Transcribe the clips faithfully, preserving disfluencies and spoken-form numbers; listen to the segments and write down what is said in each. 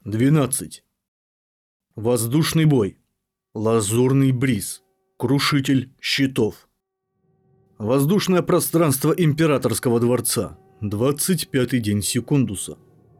двенадцать. Воздушный бой. Лазурный бриз. Крушитель щитов. Воздушное пространство Императорского дворца. двадцать пятый день Секундуса.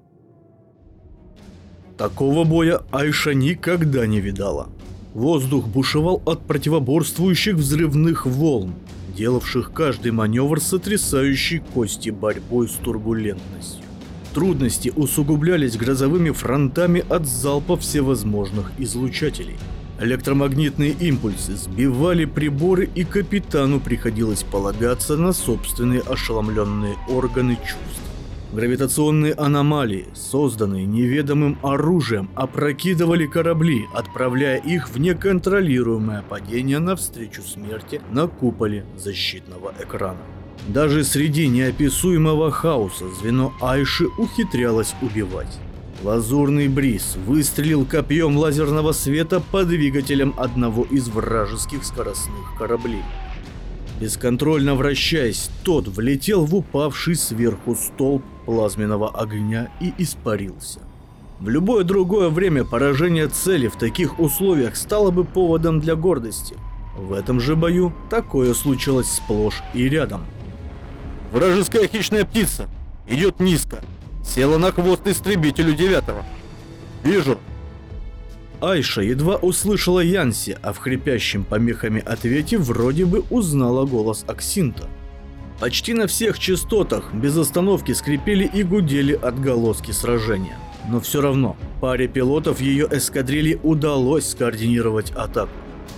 Такого боя Айша никогда не видала. Воздух бушевал от противоборствующих взрывных волн, делавших каждый маневр сотрясающей кости борьбой с турбулентностью. Трудности усугублялись грозовыми фронтами от залпа всевозможных излучателей. Электромагнитные импульсы сбивали приборы, и капитану приходилось полагаться на собственные ошеломленные органы чувств. Гравитационные аномалии, созданные неведомым оружием, опрокидывали корабли, отправляя их в неконтролируемое падение навстречу смерти на куполе защитного экрана. Даже среди неописуемого хаоса звено Айши ухитрялось убивать. Лазурный бриз выстрелил копьем лазерного света по двигателям одного из вражеских скоростных кораблей. Бесконтрольно вращаясь, тот влетел в упавший сверху столб плазменного огня и испарился. В любое другое время поражение цели в таких условиях стало бы поводом для гордости. В этом же бою такое случилось сплошь и рядом. Вражеская хищная птица идет низко. Села на хвост истребителю девятого. Вижу. Айша едва услышала Янси, а в хрипящем помехами ответе вроде бы узнала голос Аксинта. Почти на всех частотах без остановки скрипели и гудели отголоски сражения. Но все равно паре пилотов ее эскадрильи удалось скоординировать атаку.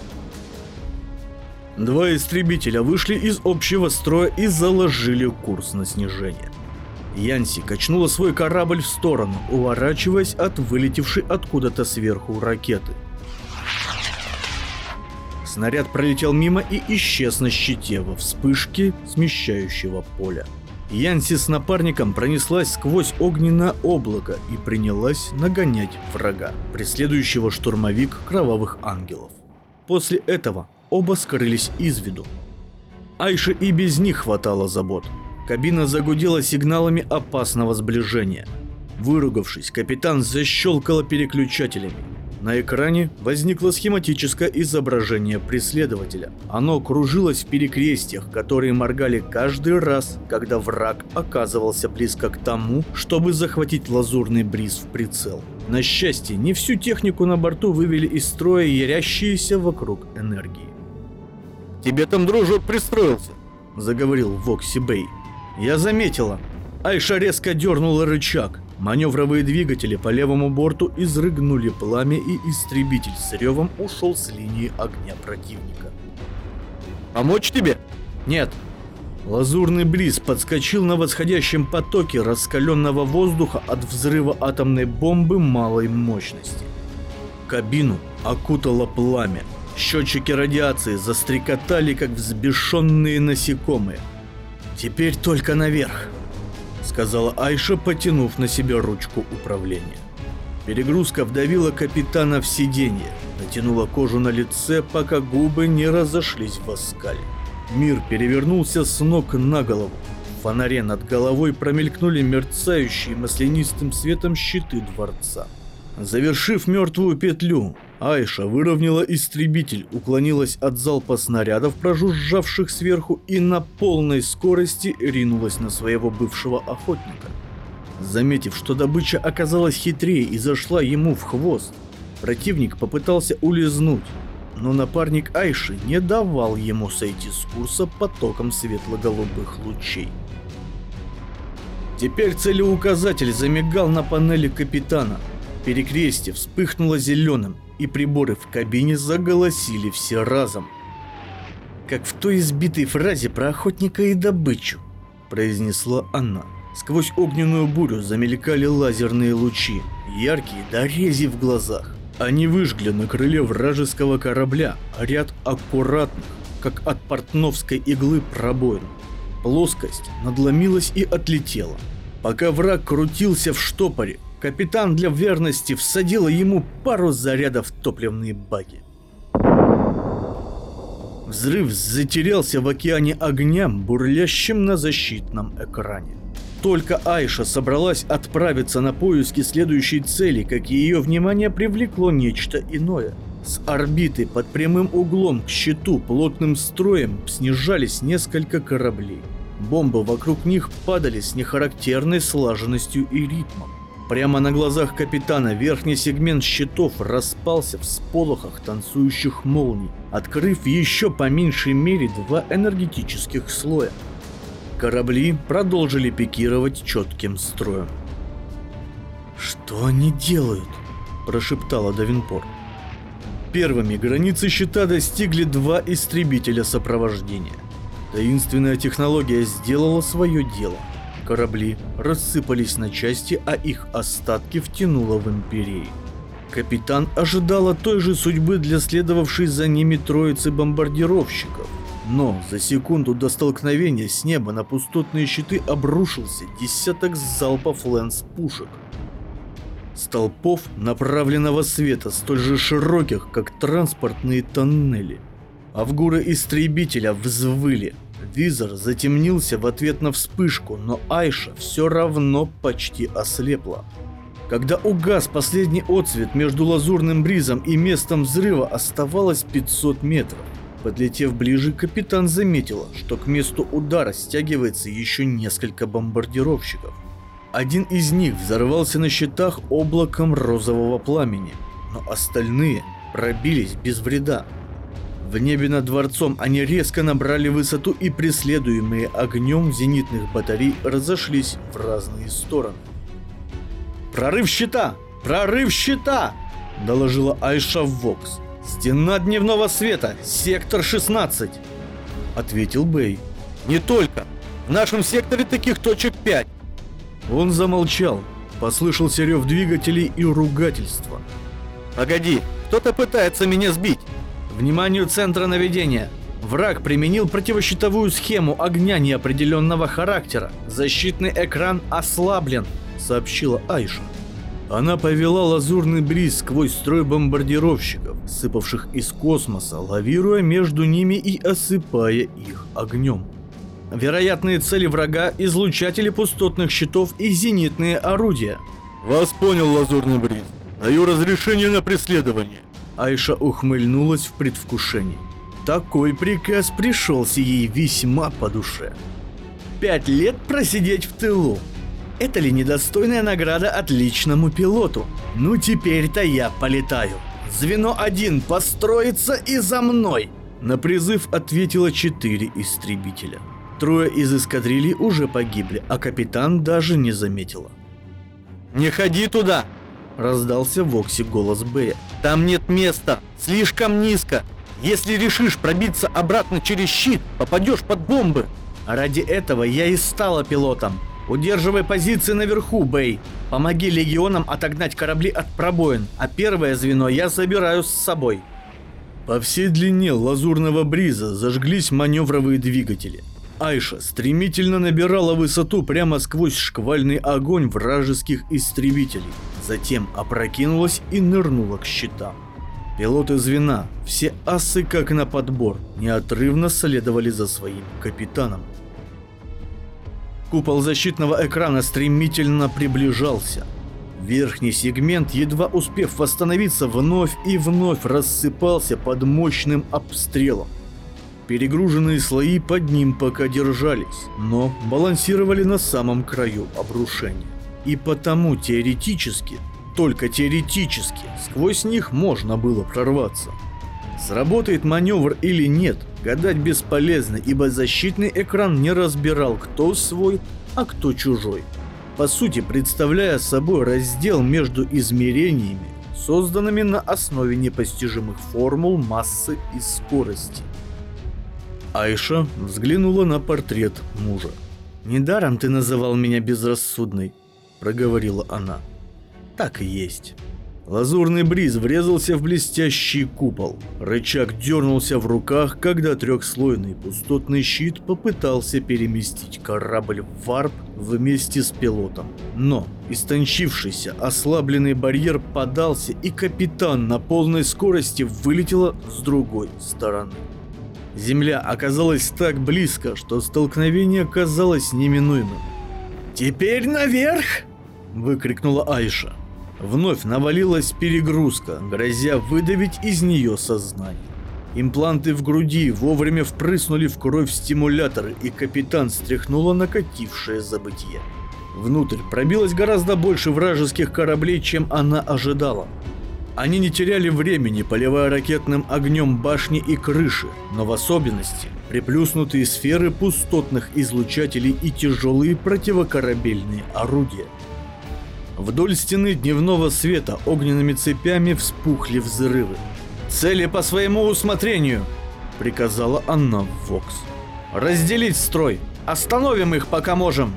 Два истребителя вышли из общего строя и заложили курс на снижение. Янси качнула свой корабль в сторону, уворачиваясь от вылетевшей откуда-то сверху ракеты. Снаряд пролетел мимо и исчез на щите во вспышке смещающего поля. Янси с напарником пронеслась сквозь огненное облако и принялась нагонять врага, преследующего штурмовик Кровавых Ангелов. После этого оба скрылись из виду. Айше и без них хватало забот. Кабина загудела сигналами опасного сближения. Выругавшись, капитан защелкала переключателями. На экране возникло схематическое изображение преследователя. Оно кружилось в перекрестьях, которые моргали каждый раз, когда враг оказывался близко к тому, чтобы захватить лазурный бриз в прицел. На счастье, не всю технику на борту вывели из строя ярящиеся вокруг энергии. «Тебе там дружок пристроился», — заговорил Вокси Бэй. «Я заметила». Айша резко дернула рычаг. Маневровые двигатели по левому борту изрыгнули пламя, и истребитель с ревом ушел с линии огня противника. «Помочь тебе?» «Нет». Лазурный бриз подскочил на восходящем потоке раскаленного воздуха от взрыва атомной бомбы малой мощности. Кабину окутало пламя. Счетчики радиации застрекотали, как взбешенные насекомые. «Теперь только наверх», — сказала Айша, потянув на себя ручку управления. Перегрузка вдавила капитана в сиденье, натянула кожу на лице, пока губы не разошлись в оскале. Мир перевернулся с ног на голову. В фонаре над головой промелькнули мерцающие маслянистым светом щиты дворца. Завершив мертвую петлю, Айша выровняла истребитель, уклонилась от залпа снарядов, прожужжавших сверху, и на полной скорости ринулась на своего бывшего охотника. Заметив, что добыча оказалась хитрее и зашла ему в хвост, противник попытался улизнуть, но напарник Айши не давал ему сойти с курса потоком светло-голубых лучей. Теперь целеуказатель замигал на панели капитана. Перекрестье вспыхнуло зеленым, и приборы в кабине заголосили все разом. «Как в той избитой фразе про охотника и добычу», — произнесла она. Сквозь огненную бурю замелькали лазерные лучи, яркие до рези в глазах. Они выжгли на крыле вражеского корабля ряд аккуратных, как от портновской иглы, пробоин. Плоскость надломилась и отлетела. Пока враг крутился в штопоре, капитан для верности всадила ему пару зарядов в топливные баки. Взрыв затерялся в океане огня, бурлящем на защитном экране. только Айша собралась отправиться на поиски следующей цели, как ее внимание привлекло нечто иное. С орбиты под прямым углом к щиту плотным строем снижались несколько кораблей. Бомбы вокруг них падали с нехарактерной слаженностью и ритмом. Прямо на глазах капитана верхний сегмент щитов распался в сполохах танцующих молний, открыв еще по меньшей мере два энергетических слоя. Корабли продолжили пикировать четким строем. «Что они делают?» – прошептала Давинпор. Первыми границы щита достигли два истребителя сопровождения. Таинственная технология сделала свое дело. Корабли рассыпались на части, а их остатки втянуло в Империи. Капитан ожидала той же судьбы для следовавшей за ними троицы бомбардировщиков. Но за секунду до столкновения с неба на пустотные щиты обрушился десяток залпов лэнс-пушек. Столпов направленного света, столь же широких, как транспортные тоннели. Авгуры истребителя взвыли. Визор затемнился в ответ на вспышку, но Айша все равно почти ослепла. Когда угас последний отсвет, между лазурным бризом и местом взрыва оставалось пятьсот метров. Подлетев ближе, капитан заметила, что к месту удара стягивается еще несколько бомбардировщиков. Один из них взорвался на щитах облаком розового пламени, но остальные пробились без вреда. В небе над дворцом они резко набрали высоту, и преследуемые огнем зенитных батарей разошлись в разные стороны. «Прорыв щита! Прорыв щита!» – доложила Айша в Вокс. «Стена дневного света! Сектор шестнадцать!» – ответил Бэй. «Не только! В нашем секторе таких точек пять!» Он замолчал. Послышался рев двигателей и ругательства. «Погоди! Кто-то пытается меня сбить!» Вниманию центра наведения. Враг применил противощитовую схему огня неопределенного характера. Защитный экран ослаблен», — сообщила Айша. Она повела лазурный бриз сквозь строй бомбардировщиков, сыпавших из космоса, лавируя между ними и осыпая их огнем. Вероятные цели врага – излучатели пустотных щитов и зенитные орудия. «Вас понял, лазурный бриз. Даю разрешение на преследование». Айша ухмыльнулась в предвкушении. Такой приказ пришелся ей весьма по душе. Пять лет просидеть в тылу. Это ли недостойная награда отличному пилоту? Ну теперь-то я полетаю. Звено один построится и за мной. На призыв ответило четыре истребителя. Трое из эскадрильи уже погибли, а капитан даже не заметила. «Не ходи туда!» — раздался в Воксе голос Бэя. «Там нет места, слишком низко. Если решишь пробиться обратно через щит, попадешь под бомбы». Ради этого я и стала пилотом. Удерживай позиции наверху, Бэй. Помоги легионам отогнать корабли от пробоин, а первое звено я забираю с собой. По всей длине лазурного бриза зажглись маневровые двигатели. Айша стремительно набирала высоту прямо сквозь шквальный огонь вражеских истребителей. Затем опрокинулась и нырнула к щитам. Пилоты звена, все асы как на подбор, неотрывно следовали за своим капитаном. Купол защитного экрана стремительно приближался. Верхний сегмент, едва успев восстановиться, вновь и вновь рассыпался под мощным обстрелом. Перегруженные слои под ним пока держались, но балансировали на самом краю обрушения. И потому теоретически, только теоретически, сквозь них можно было прорваться. Сработает маневр или нет, гадать бесполезно, ибо защитный экран не разбирал, кто свой, а кто чужой. По сути, представляя собой раздел между измерениями, созданными на основе непостижимых формул массы и скорости. Айша взглянула на портрет мужа. «Недаром ты называл меня безрассудной», — проговорила она. «Так и есть». Лазурный бриз врезался в блестящий купол. Рычаг дернулся в руках, когда трехслойный пустотный щит попытался переместить корабль в варп вместе с пилотом. Но истончившийся, ослабленный барьер подался, и капитан на полной скорости вылетела с другой стороны. Земля оказалась так близко, что столкновение казалось неминуемым. «Теперь наверх!» – выкрикнула Айша. Вновь навалилась перегрузка, грозя выдавить из нее сознание. Импланты в груди вовремя впрыснули в кровь стимуляторы, и капитан стряхнула накатившее забытье. Внутрь пробилось гораздо больше вражеских кораблей, чем она ожидала. Они не теряли времени, поливая ракетным огнем башни и крыши, но в особенности приплюснутые сферы пустотных излучателей и тяжелые противокорабельные орудия. Вдоль стены дневного света огненными цепями вспухли взрывы. «Цели по своему усмотрению!» — приказала она в Вокс. «Разделить строй! Остановим их, пока можем!»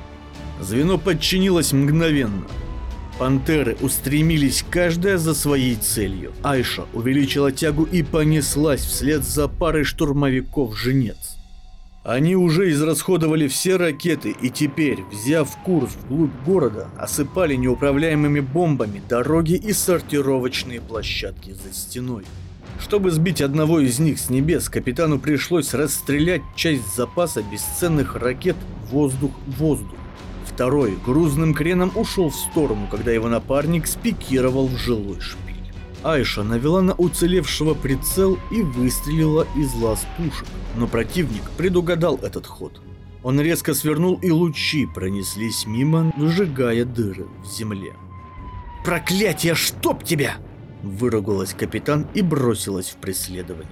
Звено подчинилось мгновенно. Пантеры устремились каждая за своей целью. Айша увеличила тягу и понеслась вслед за парой штурмовиков «Жнец». Они уже израсходовали все ракеты и теперь, взяв курс вглубь города, осыпали неуправляемыми бомбами дороги и сортировочные площадки за стеной. Чтобы сбить одного из них с небес, капитану пришлось расстрелять часть запаса бесценных ракет воздух-воздух. Второй грузным креном ушел в сторону, когда его напарник спикировал в жилой шпиль. Айша навела на уцелевшего прицел и выстрелила из лаз пушек, но противник предугадал этот ход. Он резко свернул, и лучи пронеслись мимо, сжигая дыры в земле. «Проклятие, чтоб тебя!» – выругалась капитан и бросилась в преследование.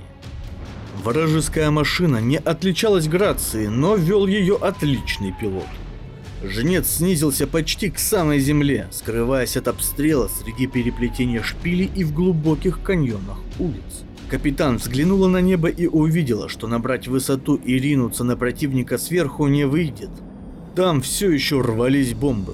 Вражеская машина не отличалась грацией, но вел ее отличный пилот. Жнец снизился почти к самой земле, скрываясь от обстрела среди переплетения шпилей и в глубоких каньонах улиц. Капитан взглянула на небо и увидела, что набрать высоту и ринуться на противника сверху не выйдет. Там все еще рвались бомбы.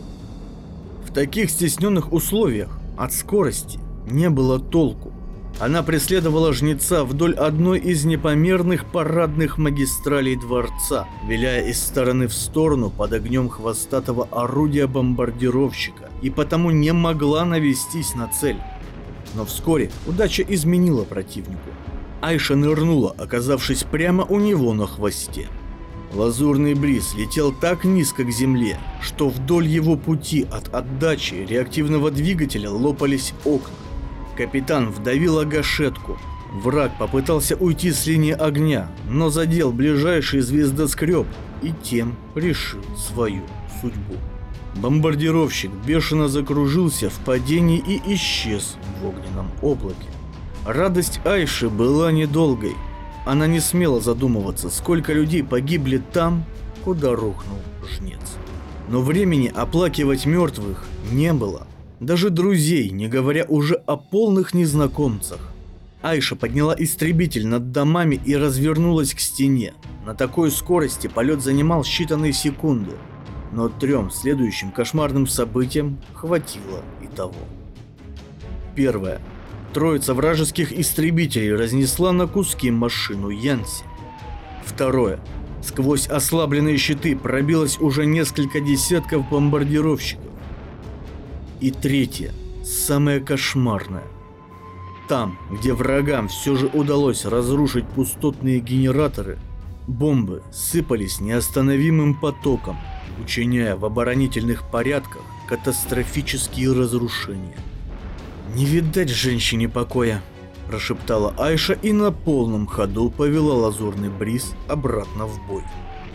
В таких стесненных условиях от скорости не было толку. Она преследовала жнеца вдоль одной из непомерных парадных магистралей дворца, виляя из стороны в сторону под огнем хвостатого орудия бомбардировщика, и потому не могла навестись на цель. Но вскоре удача изменила противнику. Айша нырнула, оказавшись прямо у него на хвосте. Лазурный бриз летел так низко к земле, что вдоль его пути от отдачи реактивного двигателя лопались окна. Капитан вдавила гашетку. Враг попытался уйти с линии огня, но задел ближайший звездоскреб и тем решил свою судьбу. Бомбардировщик бешено закружился в падении и исчез в огненном облаке. Радость Айши была недолгой. Она не смела задумываться, сколько людей погибли там, куда рухнул жнец. Но времени оплакивать мертвых не было. Даже друзей, не говоря уже о полных незнакомцах. Айша подняла истребитель над домами и развернулась к стене. На такой скорости полет занимал считанные секунды. Но трем следующим кошмарным событиям хватило и того. Первое. Троица вражеских истребителей разнесла на куски машину Янси. Второе. Сквозь ослабленные щиты пробилось уже несколько десятков бомбардировщиков. И третье, самое кошмарное. Там, где врагам все же удалось разрушить пустотные генераторы, бомбы сыпались неостановимым потоком, учиняя в оборонительных порядках катастрофические разрушения. «Не видать женщине покоя», – прошептала Айша и на полном ходу повела лазурный бриз обратно в бой.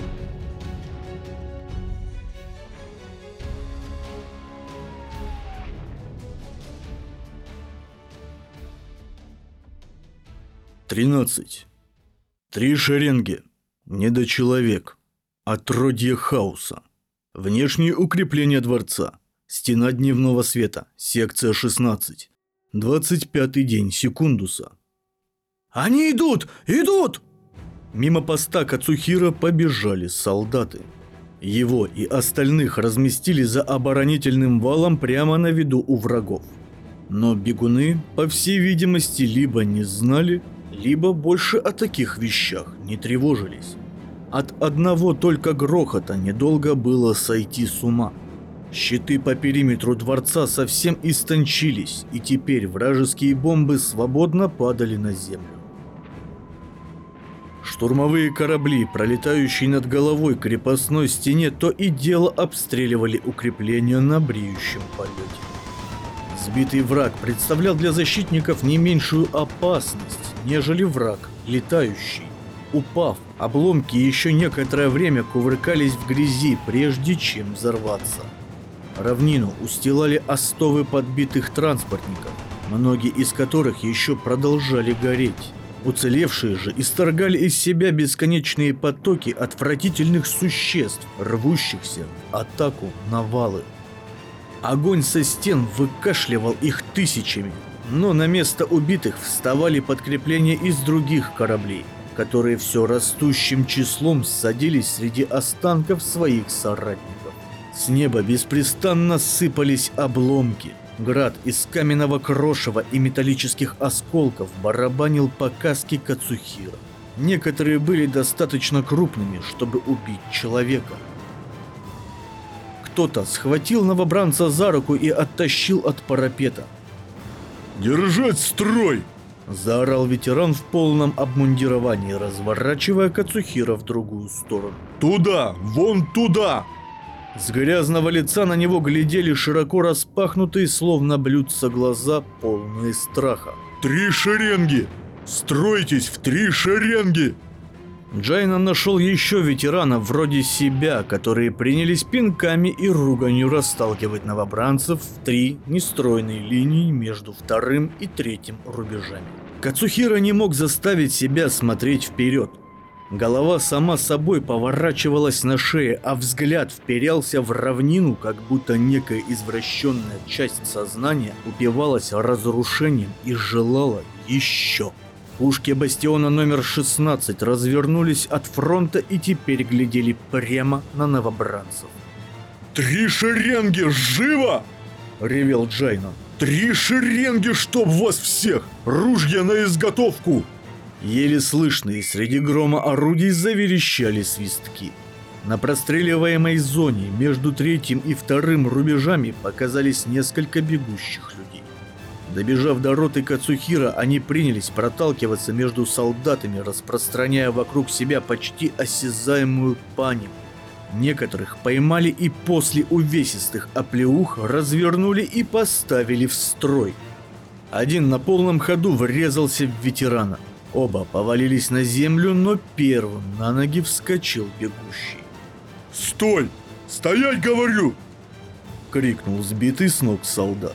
тринадцать. Три шеренги. Недочеловек. Отродье хаоса. Внешние укрепления дворца. Стена дневного света. Секция шестнадцать. двадцать пятый день Секундуса. «Они идут! Идут!» Мимо поста Кацухира побежали солдаты. Его и остальных разместили за оборонительным валом прямо на виду у врагов. Но бегуны, по всей видимости, либо не знали, либо больше о таких вещах не тревожились. От одного только грохота недолго было сойти с ума. Щиты по периметру дворца совсем истончились, и теперь вражеские бомбы свободно падали на землю. Штурмовые корабли, пролетающие над головой крепостной стене, то и дело обстреливали укрепления на бреющем полете. Сбитый враг представлял для защитников не меньшую опасность, нежели враг летающий. Упав, обломки еще некоторое время кувыркались в грязи, прежде чем взорваться. Равнину устилали остовы подбитых транспортников, многие из которых еще продолжали гореть. Уцелевшие же исторгали из себя бесконечные потоки отвратительных существ, рвущихся в атаку на валы. Огонь со стен выкашливал их тысячами, но на место убитых вставали подкрепления из других кораблей, которые все растущим числом садились среди останков своих соратников. С неба беспрестанно сыпались обломки. Град из каменного крошева и металлических осколков барабанил по каске Кацухиро. Некоторые были достаточно крупными, чтобы убить человека. Кто-то схватил новобранца за руку и оттащил от парапета. «Держать строй!» — заорал ветеран в полном обмундировании, разворачивая Кацухиро в другую сторону. «Туда! Вон туда!» С грязного лица на него глядели широко распахнутые, словно блюдца, глаза, полные страха. «Три шеренги! Стройтесь в три шеренги!» Джайнан нашел еще ветеранов вроде себя, которые принялись пинками и руганью расталкивать новобранцев в три нестройные линии между вторым и третьим рубежами. Кацухиро не мог заставить себя смотреть вперед. Голова сама собой поворачивалась на шее, а взгляд вперялся в равнину, как будто некая извращенная часть сознания упивалась разрушением и желала еще. Пушки бастиона номер шестнадцать развернулись от фронта и теперь глядели прямо на новобранцев. «Три шеренги! Живо!» — ревел Джайнан. «Три шеренги, чтоб вас всех! Ружья на изготовку!» Еле слышные среди грома орудий заверещали свистки. На простреливаемой зоне между третьим и вторым рубежами показались несколько бегущих людей. Добежав до роты Кацухиро, они принялись проталкиваться между солдатами, распространяя вокруг себя почти осязаемую панику. Некоторых поймали и после увесистых оплеух развернули и поставили в строй. Один на полном ходу врезался в ветерана. Оба повалились на землю, но первым на ноги вскочил бегущий. «Стой! Стоять, говорю!» — крикнул сбитый с ног солдат.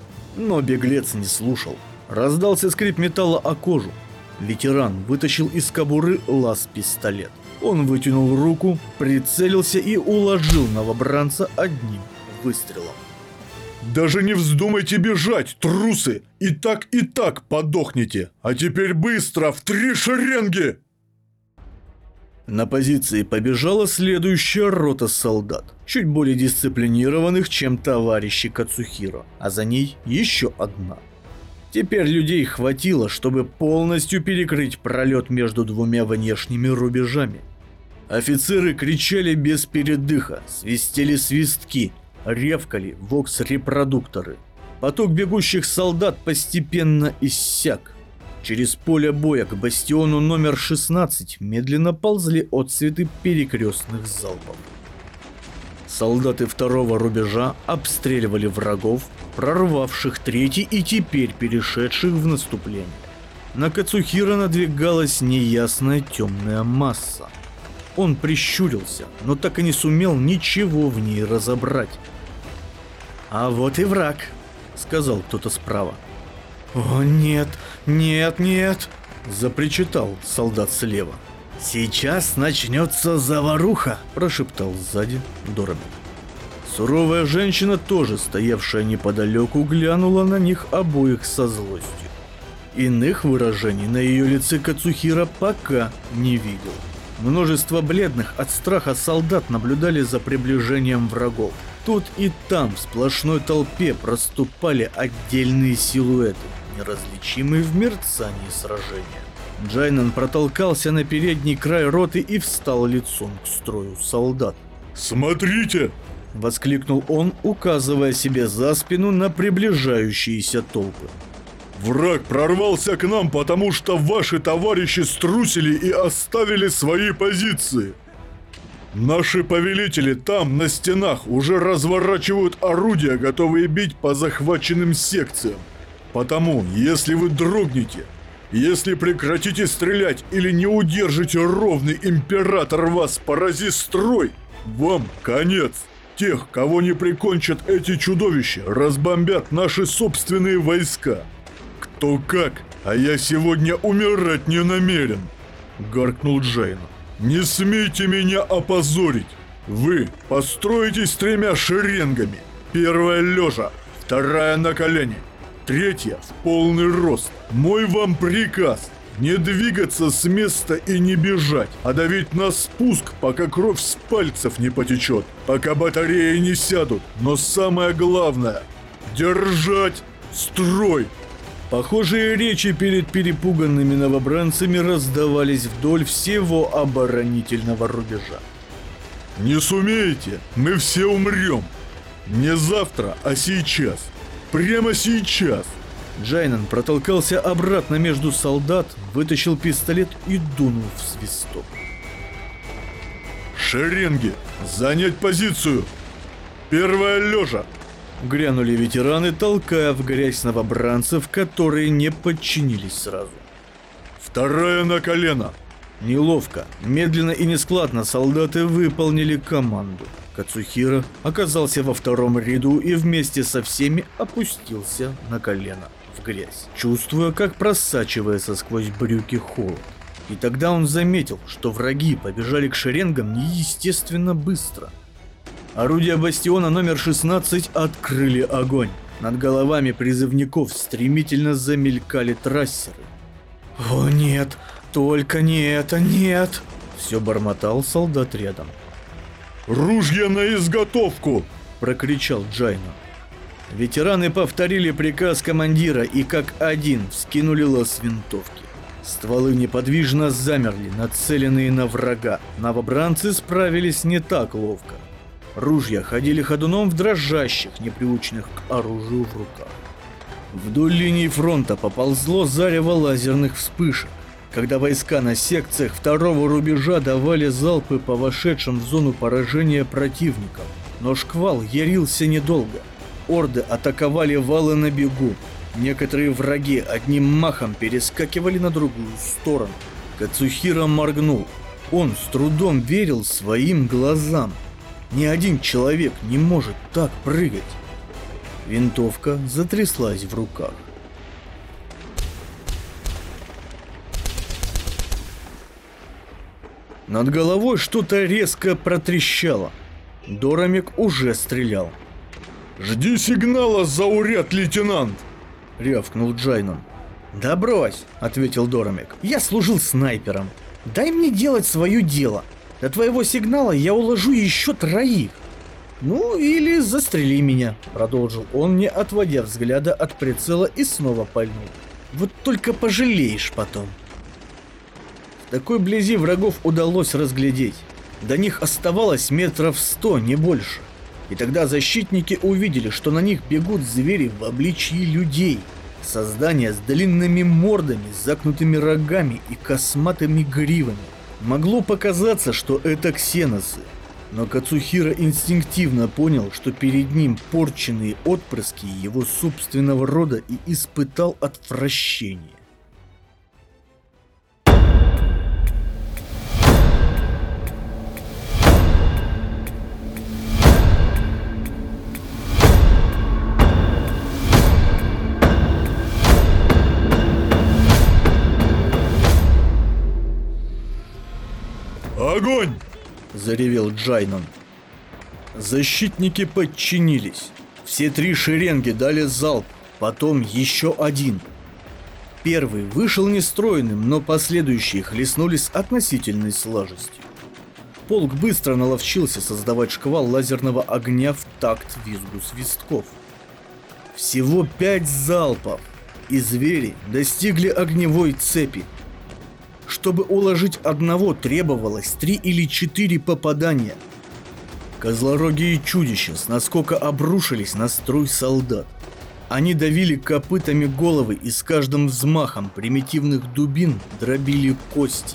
Но беглец не слушал. Раздался скрип металла о кожу. Ветеран вытащил из кобуры лаз-пистолет. Он вытянул руку, прицелился и уложил новобранца одним выстрелом. «Даже не вздумайте бежать, трусы! И так, и так подохнете! А теперь быстро, в три шеренги!» На позиции побежала следующая рота солдат, чуть более дисциплинированных, чем товарищи Кацухиро, а за ней еще одна. Теперь людей хватило, чтобы полностью перекрыть пролет между двумя внешними рубежами. Офицеры кричали без передыха, свистели свистки, ревкали вокс-репродукторы. Поток бегущих солдат постепенно иссяк. Через поле боя к бастиону номер шестнадцать медленно ползли отсветы перекрестных залпов. Солдаты второго рубежа обстреливали врагов, прорвавших третий и теперь перешедших в наступление. На Кацухиро надвигалась неясная темная масса. Он прищурился, но так и не сумел ничего в ней разобрать. «А вот и враг», — сказал кто-то справа. «О, нет, нет, нет!» — запричитал солдат слева. «Сейчас начнется заваруха!» — прошептал сзади Доробин. Суровая женщина, тоже стоявшая неподалеку, глянула на них обоих со злостью. Иных выражений на ее лице Кацухиро пока не видел. Множество бледных от страха солдат наблюдали за приближением врагов. Тут и там в сплошной толпе проступали отдельные силуэты, неразличимые в мерцании сражения. Джайнан протолкался на передний край роты и встал лицом к строю солдат. «Смотрите!» — воскликнул он, указывая себе за спину на приближающиеся толпы. Враг прорвался к нам, потому что ваши товарищи струсили и оставили свои позиции. Наши повелители там, на стенах, уже разворачивают орудия, готовые бить по захваченным секциям. Потому, если вы дрогнете, если прекратите стрелять или не удержите ровный, император вас поразит строй, вам конец. Тех, кого не прикончат эти чудовища, разбомбят наши собственные войска. Кто как, а я сегодня умирать не намерен, гаркнул Джайна. Не смейте меня опозорить. Вы построитесь тремя шеренгами. Первая лежа, вторая на колене, третья в полный рост. Мой вам приказ: не двигаться с места и не бежать, а давить на спуск, пока кровь с пальцев не потечет, пока батареи не сядут. Но самое главное — держать строй. Похожие речи перед перепуганными новобранцами раздавались вдоль всего оборонительного рубежа. Не сумеете, мы все умрем. Не завтра, а сейчас. Прямо сейчас. Джайнан протолкался обратно между солдат, вытащил пистолет и дунул в свисток. Шеренги, занять позицию. Первая лежа. Грянули ветераны, толкая в грязь новобранцев, которые не подчинились сразу. Вторая на колено. Неловко, медленно и нескладно солдаты выполнили команду. Кацухира оказался во втором ряду и вместе со всеми опустился на колено в грязь, чувствуя, как просачивается сквозь брюки холод. И тогда он заметил, что враги побежали к шеренгам неестественно быстро. Орудия бастиона номер шестнадцать открыли огонь. Над головами призывников стремительно замелькали трассеры. «О нет, только не это, нет!» Все бормотал солдат рядом. «Ружья на изготовку!» – прокричал Джайна. Ветераны повторили приказ командира и как один вскинули лаз винтовки. Стволы неподвижно замерли, нацеленные на врага. Новобранцы справились не так ловко. Ружья ходили ходуном в дрожащих, неприученных к оружию в руках. Вдоль линии фронта поползло зарево лазерных вспышек, когда войска на секциях второго рубежа давали залпы по вошедшим в зону поражения противникам. Но шквал ярился недолго. Орды атаковали валы на бегу. Некоторые враги одним махом перескакивали на другую сторону. Кацухира моргнул. Он с трудом верил своим глазам. Ни один человек не может так прыгать. Винтовка затряслась в руках. Над головой что-то резко протрещало. Доромик уже стрелял. «Жди сигнала, зауряд, лейтенант!» — рявкнул Джайнан. «Да брось!» — ответил Доромик. «Я служил снайпером. Дай мне делать свое дело. До твоего сигнала я уложу еще троих. Ну или застрели меня», — продолжил он, не отводя взгляда от прицела, и снова пальнул. «Вот только пожалеешь потом». В такой близи врагов удалось разглядеть. До них оставалось метров сто, не больше. И тогда защитники увидели, что на них бегут звери в обличье людей. Создания с длинными мордами, загнутыми рогами и косматыми гривами. Могло показаться, что это ксеносы. Но Кацухира инстинктивно понял, что перед ним порченные отпрыски его собственного рода, и испытал отвращение. «Огонь!» — заревел Джайнан. Защитники подчинились. Все три шеренги дали залп, потом еще один. Первый вышел нестройным, но последующие хлестнули с относительной слажестью. Полк быстро наловчился создавать шквал лазерного огня в такт визгу свистков. Всего пять залпов, и звери достигли огневой цепи. Чтобы уложить одного, требовалось три или четыре попадания. Козлорогие чудища с наскока обрушились на строй солдат. Они давили копытами головы и с каждым взмахом примитивных дубин дробили кости.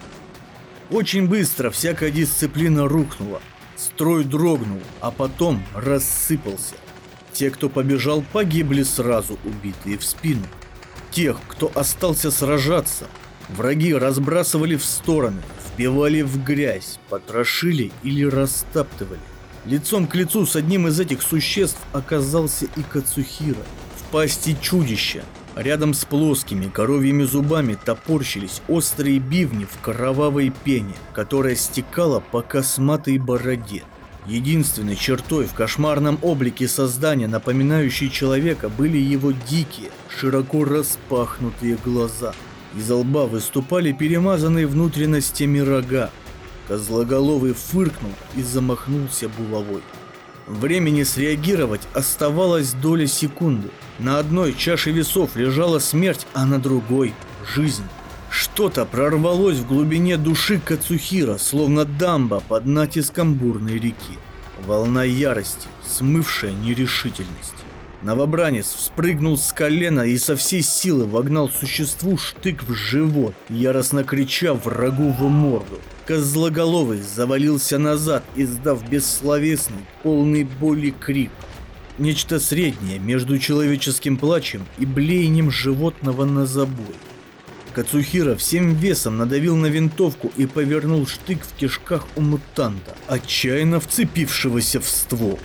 Очень быстро всякая дисциплина рухнула. Строй дрогнул, а потом рассыпался. Те, кто побежал, погибли сразу, убитые в спину. Тех, кто остался сражаться, враги разбрасывали в стороны, вбивали в грязь, потрошили или растаптывали. Лицом к лицу с одним из этих существ оказался и Кацухира. В пасти чудища, рядом с плоскими коровьими зубами, топорщились острые бивни в кровавой пене, которая стекала по косматой бороде. Единственной чертой в кошмарном облике создания, напоминающей человека, были его дикие, широко распахнутые глаза. Из лба выступали перемазанные внутренностями рога. Козлоголовый фыркнул и замахнулся булавой. Времени среагировать оставалось доля секунды. На одной чаше весов лежала смерть, а на другой – жизнь. Что-то прорвалось в глубине души Кацухира, словно дамба под натиском бурной реки. Волна ярости, смывшая нерешительность. Новобранец вспрыгнул с колена и со всей силы вогнал существу штык в живот, яростно крича врагу в морду. Козлоголовый завалился назад, издав бессловесный, полный боли крик. Нечто среднее между человеческим плачем и блеянием животного на забой. Кацухира всем весом надавил на винтовку и повернул штык в кишках у мутанта, отчаянно вцепившегося в ствол.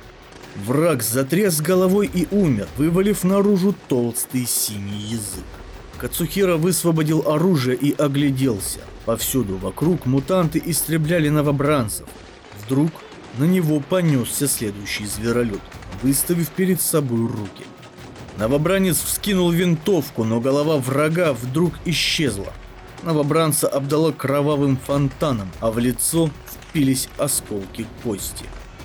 Враг затряс головой и умер, вывалив наружу толстый синий язык. Кацухира высвободил оружие и огляделся. Повсюду вокруг мутанты истребляли новобранцев. Вдруг на него понесся следующий зверолюд, выставив перед собой руки. Новобранец вскинул винтовку, но голова врага вдруг исчезла. Новобранца обдало кровавым фонтаном, а в лицо впились осколки кости.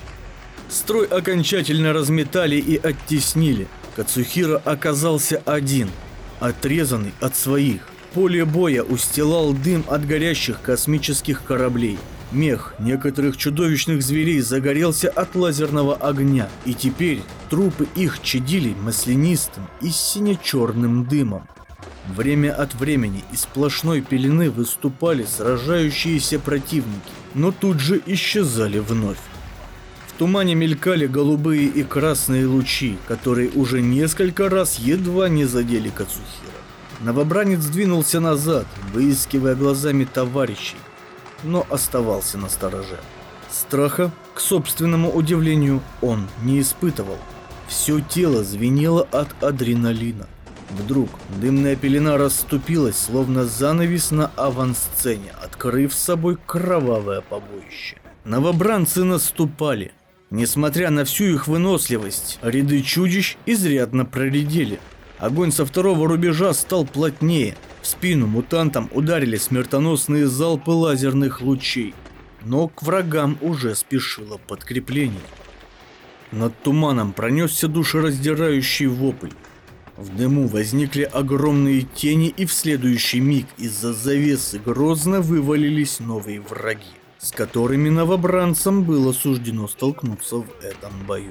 Строй окончательно разметали и оттеснили. Кацухира оказался один, отрезанный от своих. Поле боя устилал дым от горящих космических кораблей. Мех некоторых чудовищных зверей загорелся от лазерного огня, и теперь трупы их чадили маслянистым и сине-черным дымом. Время от времени из сплошной пелены выступали сражающиеся противники, но тут же исчезали вновь. В тумане мелькали голубые и красные лучи, которые уже несколько раз едва не задели Кацухира. Новобранец двинулся назад, выискивая глазами товарищей, но оставался настороже. Страха, к собственному удивлению, он не испытывал. Все тело звенело от адреналина. Вдруг дымная пелена расступилась, словно занавес на авансцене, открыв с собой кровавое побоище. Новобранцы наступали. Несмотря на всю их выносливость, ряды чудищ изрядно проредели. Огонь со второго рубежа стал плотнее. В спину мутантам ударили смертоносные залпы лазерных лучей. Но к врагам уже спешило подкрепление. Над туманом пронесся душераздирающий вопль. В дыму возникли огромные тени, и в следующий миг из-за завесы грозно вывалились новые враги, с которыми новобранцам было суждено столкнуться в этом бою.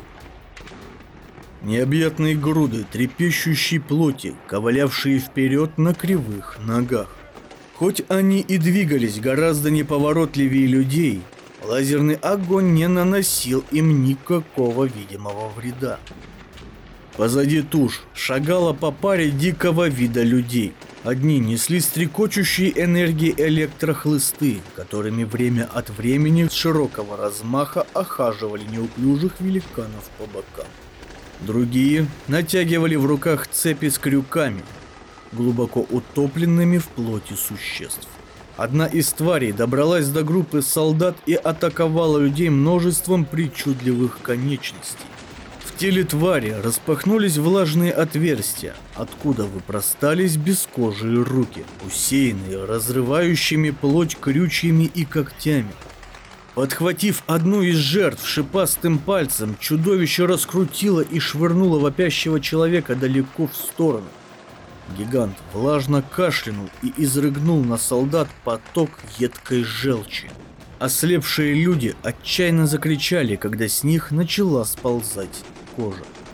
Необъятные груды трепещущей плоти, ковылявшие вперед на кривых ногах. Хоть они и двигались гораздо неповоротливее людей, лазерный огонь не наносил им никакого видимого вреда. Позади туш шагала по паре дикого вида людей. Одни несли стрекочущие энергии электрохлысты, которыми время от времени с широкого размаха охаживали неуклюжих великанов по бокам. Другие натягивали в руках цепи с крюками, глубоко утопленными в плоти существ. Одна из тварей добралась до группы солдат и атаковала людей множеством причудливых конечностей. В теле твари распахнулись влажные отверстия, откуда выпростались бескожие руки, усеянные разрывающими плоть крючьями и когтями. Подхватив одну из жертв шипастым пальцем, чудовище раскрутило и швырнуло вопящего человека далеко в сторону. Гигант влажно кашлянул и изрыгнул на солдат поток едкой желчи. Ослепшие люди отчаянно закричали, когда с них начала сползать кожа.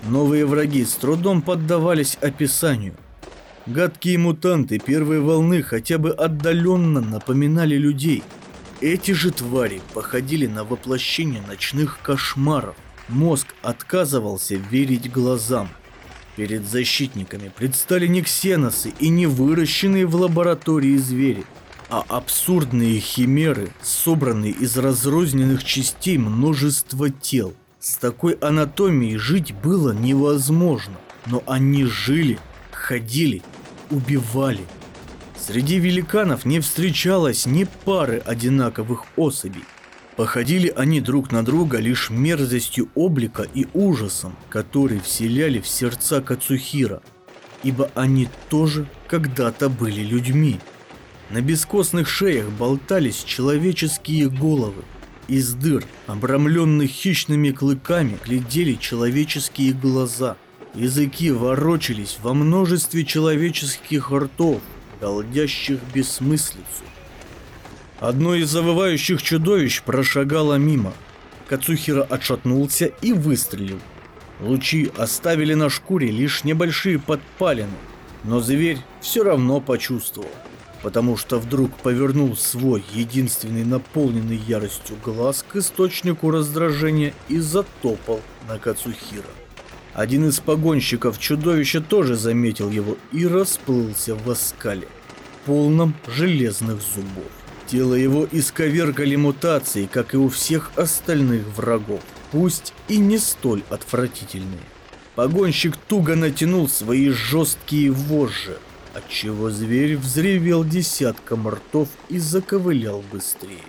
Новые враги с трудом поддавались описанию. Гадкие мутанты первой волны хотя бы отдаленно напоминали людей. Эти же твари походили на воплощение ночных кошмаров. Мозг отказывался верить глазам. Перед защитниками предстали не ксеносы и не выращенные в лаборатории звери, а абсурдные химеры, собранные из разрозненных частей множества тел. С такой анатомией жить было невозможно, но они жили, ходили, убивали. Среди великанов не встречалось ни пары одинаковых особей. Походили они друг на друга лишь мерзостью облика и ужасом, который вселяли в сердца Кацухира, ибо они тоже когда-то были людьми. На бескостных шеях болтались человеческие головы. Из дыр, обрамленных хищными клыками, глядели человеческие глаза. Языки ворочались во множестве человеческих ртов, голдящих бессмыслицу. Одно из завывающих чудовищ прошагало мимо. Кацухира отшатнулся и выстрелил. Лучи оставили на шкуре лишь небольшие подпалины, но зверь все равно почувствовал, потому что вдруг повернул свой единственный наполненный яростью глаз к источнику раздражения и затопал на Кацухира. Один из погонщиков чудовища тоже заметил его и расплылся в оскале, полном железных зубов. Тело его исковеркали мутации, как и у всех остальных врагов, пусть и не столь отвратительные. Погонщик туго натянул свои жесткие вожжи, отчего зверь взревел десятком ртов и заковылял быстрее.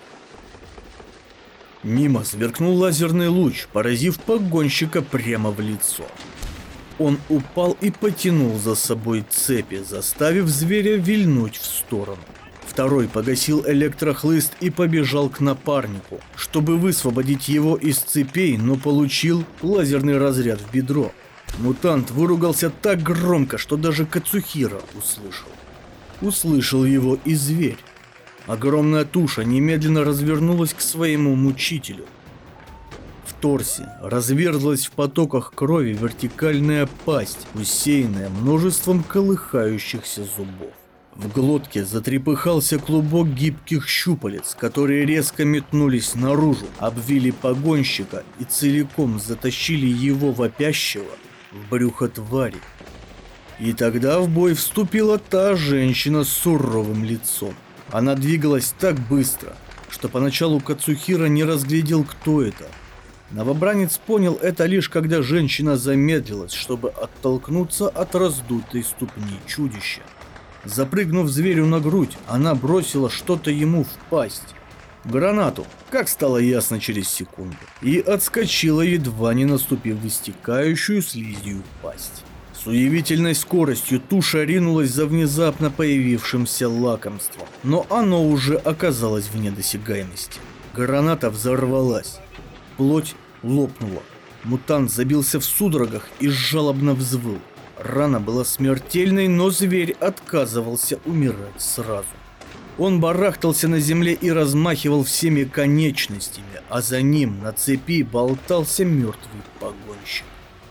Мимо сверкнул лазерный луч, поразив погонщика прямо в лицо. Он упал и потянул за собой цепи, заставив зверя вильнуть в сторону. Второй погасил электрохлыст и побежал к напарнику, чтобы высвободить его из цепей, но получил лазерный разряд в бедро. Мутант выругался так громко, что даже Кацухира услышал. Услышал его и зверь. Огромная туша немедленно развернулась к своему мучителю. В торсе разверзлась в потоках крови вертикальная пасть, усеянная множеством колыхающихся зубов. В глотке затрепыхался клубок гибких щупалец, которые резко метнулись наружу, обвили погонщика и целиком затащили его вопящего в брюхо твари. И тогда в бой вступила та женщина с суровым лицом. Она двигалась так быстро, что поначалу Кацухира не разглядел, кто это. Новобранец понял это лишь когда женщина замедлилась, чтобы оттолкнуться от раздутой ступни чудища. Запрыгнув зверю на грудь, она бросила что-то ему в пасть. Гранату, как стало ясно через секунду, и отскочила, едва не наступив в истекающую слизью пасть. С удивительной скоростью туша ринулась за внезапно появившимся лакомством, но оно уже оказалось вне досягаемости. Граната взорвалась. Плоть лопнула. Мутант забился в судорогах и жалобно взвыл. Рана была смертельной, но зверь отказывался умирать сразу. Он барахтался на земле и размахивал всеми конечностями, а за ним на цепи болтался мертвый погонщик.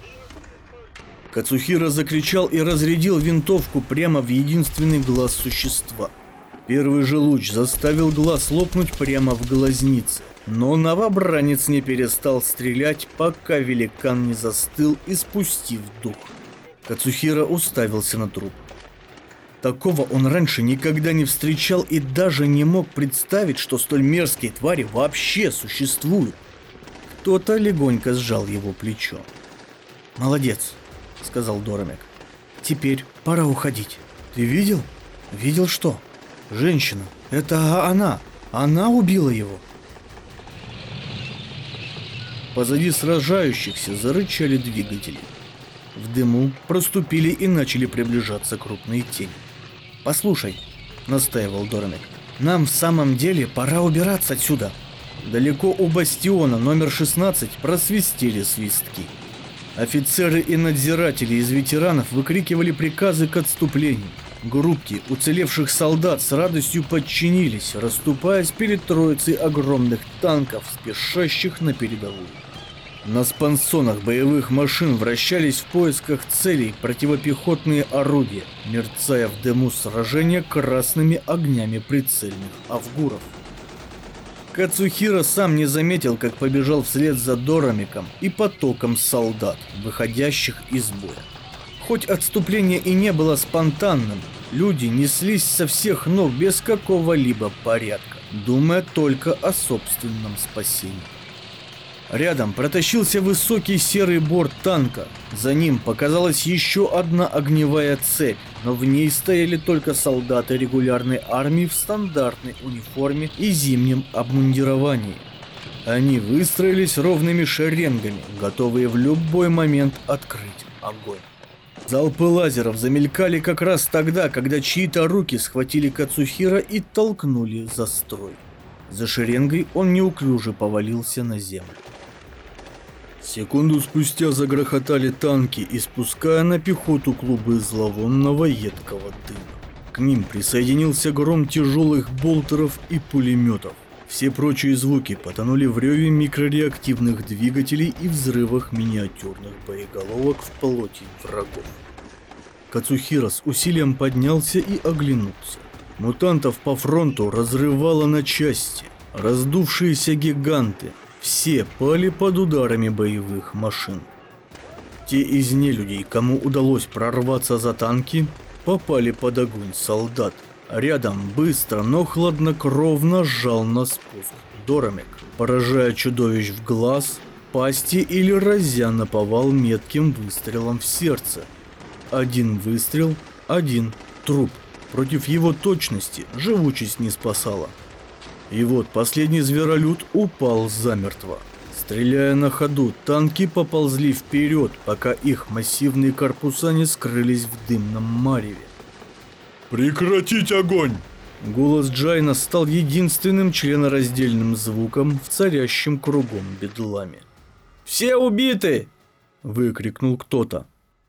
Кацухира закричал и разрядил винтовку прямо в единственный глаз существа. Первый же луч заставил глаз лопнуть прямо в глазнице, но новобранец не перестал стрелять, пока великан не застыл, испустив дух. Кацухира уставился на труп. Такого он раньше никогда не встречал и даже не мог представить, что столь мерзкие твари вообще существуют. Кто-то легонько сжал его плечо. «Молодец», — сказал Доромек. «Теперь пора уходить. Ты видел? Видел что? Женщина. Это она. Она убила его». Позади сражающихся зарычали двигатели. В дыму проступили и начали приближаться крупные тени. «Послушай», — настаивал Доромек, — «нам в самом деле пора убираться отсюда». Далеко у бастиона номер шестнадцать просвистели свистки. Офицеры и надзиратели из ветеранов выкрикивали приказы к отступлению. Группки уцелевших солдат с радостью подчинились, расступаясь перед троицей огромных танков, спешащих на передовую. На спансонах боевых машин вращались в поисках целей противопехотные орудия, мерцая в дыму сражения красными огнями прицельных авгуров. Кацухира сам не заметил, как побежал вслед за Дорамиком и потоком солдат, выходящих из боя. Хоть отступление и не было спонтанным, люди неслись со всех ног без какого-либо порядка, думая только о собственном спасении. Рядом протащился высокий серый борт танка. За ним показалась еще одна огневая цепь, но в ней стояли только солдаты регулярной армии в стандартной униформе и зимнем обмундировании. Они выстроились ровными шеренгами, готовые в любой момент открыть огонь. Залпы лазеров замелькали как раз тогда, когда чьи-то руки схватили Кацухира и толкнули за строй. За шеренгой он неуклюже повалился на землю. Секунду спустя загрохотали танки, испуская на пехоту клубы зловонного едкого дыма. К ним присоединился гром тяжелых болтеров и пулеметов. Все прочие звуки потонули в реве микрореактивных двигателей и взрывах миниатюрных боеголовок в плоти врагов. Кацухира с усилием поднялся и оглянулся. Мутантов по фронту разрывало на части. Раздувшиеся гиганты все пали под ударами боевых машин. Те из нелюдей, кому удалось прорваться за танки, попали под огонь солдат. Рядом быстро, но хладнокровно сжал на спуск Дорамик, поражая чудовищ в глаз, пасти или разя наповал метким выстрелом в сердце. Один выстрел, один труп. Против его точности живучесть не спасала. И вот последний зверолюд упал замертво. Стреляя на ходу, танки поползли вперед, пока их массивные корпуса не скрылись в дымном мареве. «Прекратить огонь!» Голос Джайна стал единственным членораздельным звуком в царящем кругом бедламе. «Все убиты!» — выкрикнул кто-то.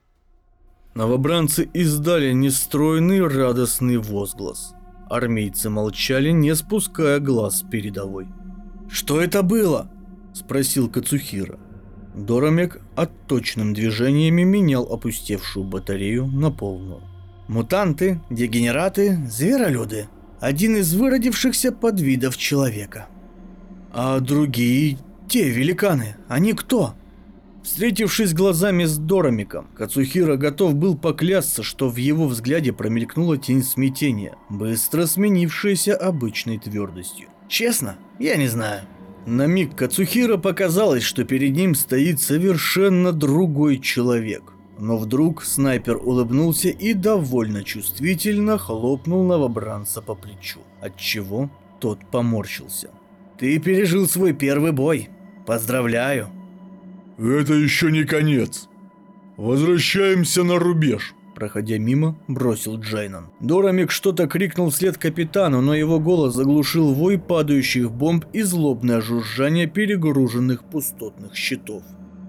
Новобранцы издали нестройный радостный возглас. Армейцы молчали, не спуская глаз с передовой. «Что это было?» – спросил Кацухира. Дорамик отточенным движениями менял опустевшую батарею на полную. «Мутанты, дегенераты, зверолюды. Один из выродившихся подвидов человека. А другие, те великаны, они кто?» Встретившись глазами с Дорамиком, Кацухира готов был поклясться, что в его взгляде промелькнула тень смятения, быстро сменившаяся обычной твердостью. «Честно, я не знаю». На миг Кацухира показалось, что перед ним стоит совершенно другой человек. Но вдруг снайпер улыбнулся и довольно чувствительно хлопнул новобранца по плечу, отчего тот поморщился. «Ты пережил свой первый бой. Поздравляю!» «Это еще не конец. Возвращаемся на рубеж», — проходя мимо, бросил Джайнан. Дорамик что-то крикнул вслед капитану, но его голос заглушил вой падающих бомб и злобное жужжание перегруженных пустотных щитов.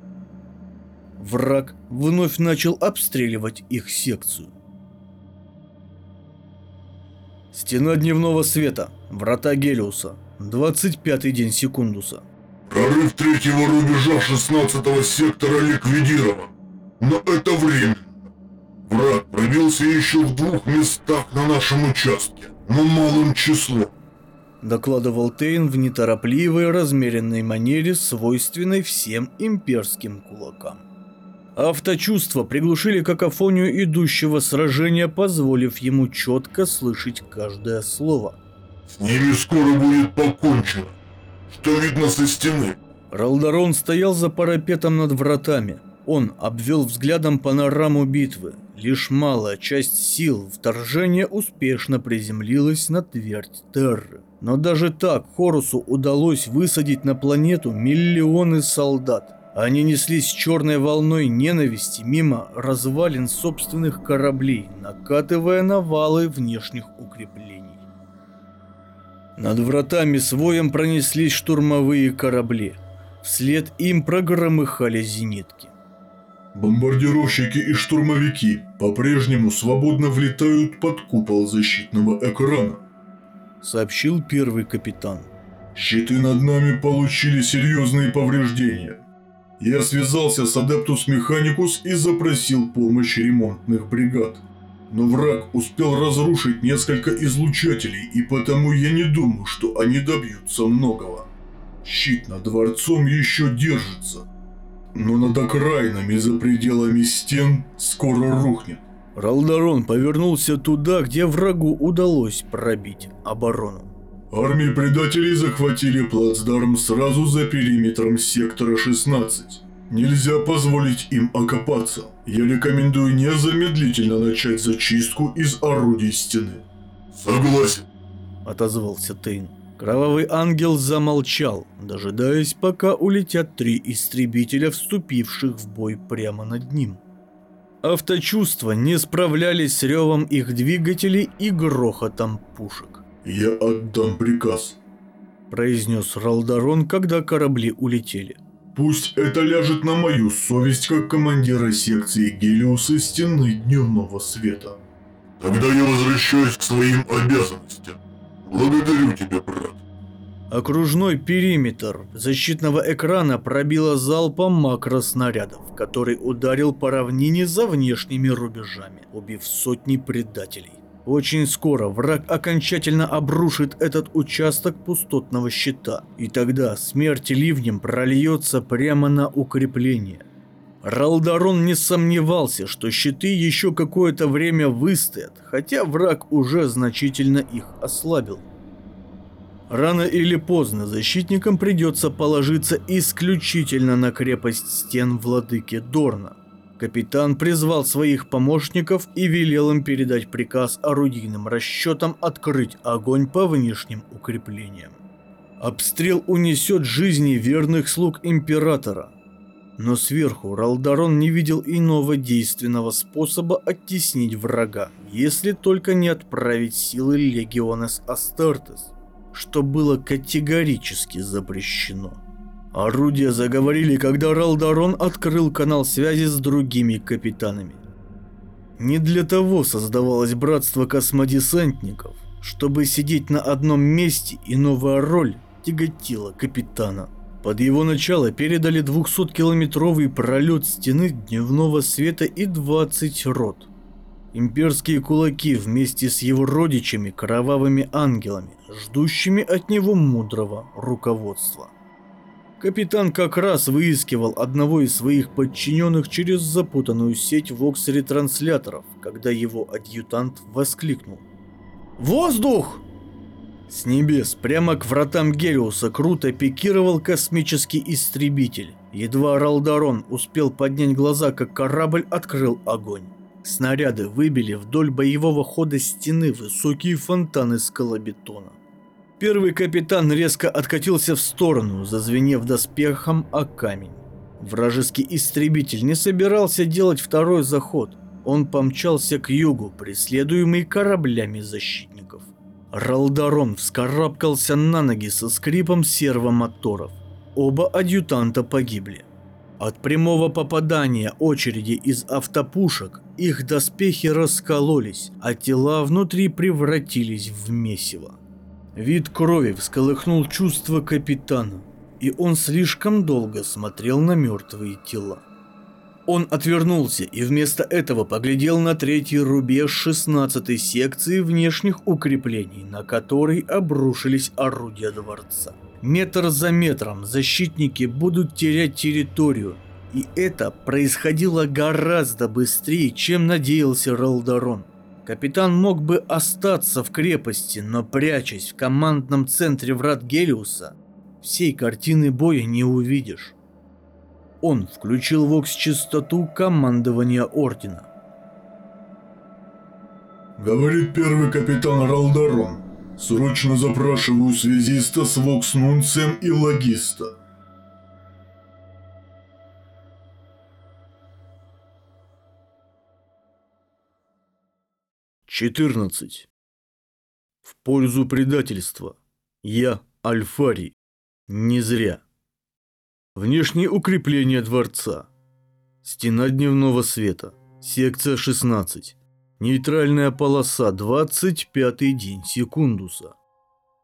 Враг вновь начал обстреливать их секцию. Стена дневного света. Врата Гелиуса. двадцать пятый день Секундуса. Прорыв третьего рубежа шестнадцатого сектора ликвидирован. Но это временно. Враг пробился еще в двух местах на нашем участке, но малым числом. Докладывал Тейн в неторопливой, размеренной манере, свойственной всем имперским кулакам. Авточувства приглушили какофонию идущего сражения, позволив ему четко слышать каждое слово. С ними скоро будет покончено. Что видно со стены? Ралдарон стоял за парапетом над вратами. Он обвел взглядом панораму битвы. Лишь малая часть сил вторжения успешно приземлилась на твердь Терры. Но даже так Хорусу удалось высадить на планету миллионы солдат. Они неслись черной волной ненависти мимо развалин собственных кораблей, накатывая навалы внешних укреплений. Над вратами с воем пронеслись штурмовые корабли. Вслед им прогромыхали зенитки. Бомбардировщики и штурмовики по-прежнему свободно влетают под купол защитного экрана, сообщил первый капитан. Щиты над нами получили серьезные повреждения. Я связался с Адептус Механикус и запросил помощь ремонтных бригад. Но враг успел разрушить несколько излучателей, и потому я не думаю, что они добьются многого. Щит над дворцом еще держится, но над окраинами за пределами стен скоро рухнет. Ралдарон повернулся туда, где врагу удалось пробить оборону. Армии предателей захватили плацдарм сразу за периметром сектора шестнадцать. Нельзя позволить им окопаться. Я рекомендую незамедлительно начать зачистку из орудий стены. Согласен. Отозвался Тейн. Кровавый ангел замолчал, дожидаясь, пока улетят три истребителя, вступивших в бой прямо над ним. Авточувства не справлялись с ревом их двигателей и грохотом пушек. «Я отдам приказ», – произнес Ралдарон, когда корабли улетели. «Пусть это ляжет на мою совесть, как командира секции Гелиуса Стены Дневного Света». Тогда я возвращаюсь к своим обязанностям. Благодарю тебя, брат. Окружной периметр защитного экрана пробило залпом макроснарядов, который ударил по равнине за внешними рубежами, убив сотни предателей. Очень скоро враг окончательно обрушит этот участок пустотного щита, и тогда смерть ливнем прольется прямо на укрепление. Ралдарон не сомневался, что щиты еще какое-то время выстоят, хотя враг уже значительно их ослабил. Рано или поздно защитникам придется положиться исключительно на крепость стен владыки Дорна. Капитан призвал своих помощников и велел им передать приказ орудийным расчетам открыть огонь по внешним укреплениям. Обстрел унесет жизни верных слуг императора. Но сверху Ралдарон не видел иного действенного способа оттеснить врага, если только не отправить силы Легионес Астартес, что было категорически запрещено. Орудия заговорили, когда Ралдарон открыл канал связи с другими капитанами. Не для того создавалось братство космодесантников, чтобы сидеть на одном месте, и новая роль тяготила капитана. Под его начало передали двухсоткилометровый пролет стены Дневного Света и двадцать рот. Имперские кулаки вместе с его родичами, кровавыми ангелами, ждущими от него мудрого руководства. Капитан как раз выискивал одного из своих подчиненных через запутанную сеть вокс-ретрансляторов, когда его адъютант воскликнул: «Воздух!» С небес прямо к вратам Гелиуса круто пикировал космический истребитель. Едва Ралдарон успел поднять глаза, как корабль открыл огонь. Снаряды выбили вдоль боевого хода стены высокие фонтаны скалобетона. Первый капитан резко откатился в сторону, зазвенев доспехом о камень. Вражеский истребитель не собирался делать второй заход. Он помчался к югу, преследуемый кораблями защитников. Ралдарон вскарабкался на ноги со скрипом сервомоторов. Оба адъютанта погибли. От прямого попадания очереди из автопушек их доспехи раскололись, а тела внутри превратились в месиво. Вид крови всколыхнул чувства капитана, и он слишком долго смотрел на мертвые тела. Он отвернулся и вместо этого поглядел на третий рубеж шестнадцатой секции внешних укреплений, на который обрушились орудия дворца. Метр за метром защитники будут терять территорию, и это происходило гораздо быстрее, чем надеялся Ралдарон. Капитан мог бы остаться в крепости, но, прячась в командном центре врат Гелиуса, всей картины боя не увидишь. Он включил вокс-частоту командования Ордена. Говорит первый капитан Ралдарон. Срочно запрашиваю связиста с вокс-нунцием и логиста. четырнадцать. В пользу предательства. Я Альфарий. Не зря. Внешние укрепления дворца. Стена Дневного Света. Секция шестнадцать. Нейтральная полоса. двадцать пятый день Секундуса.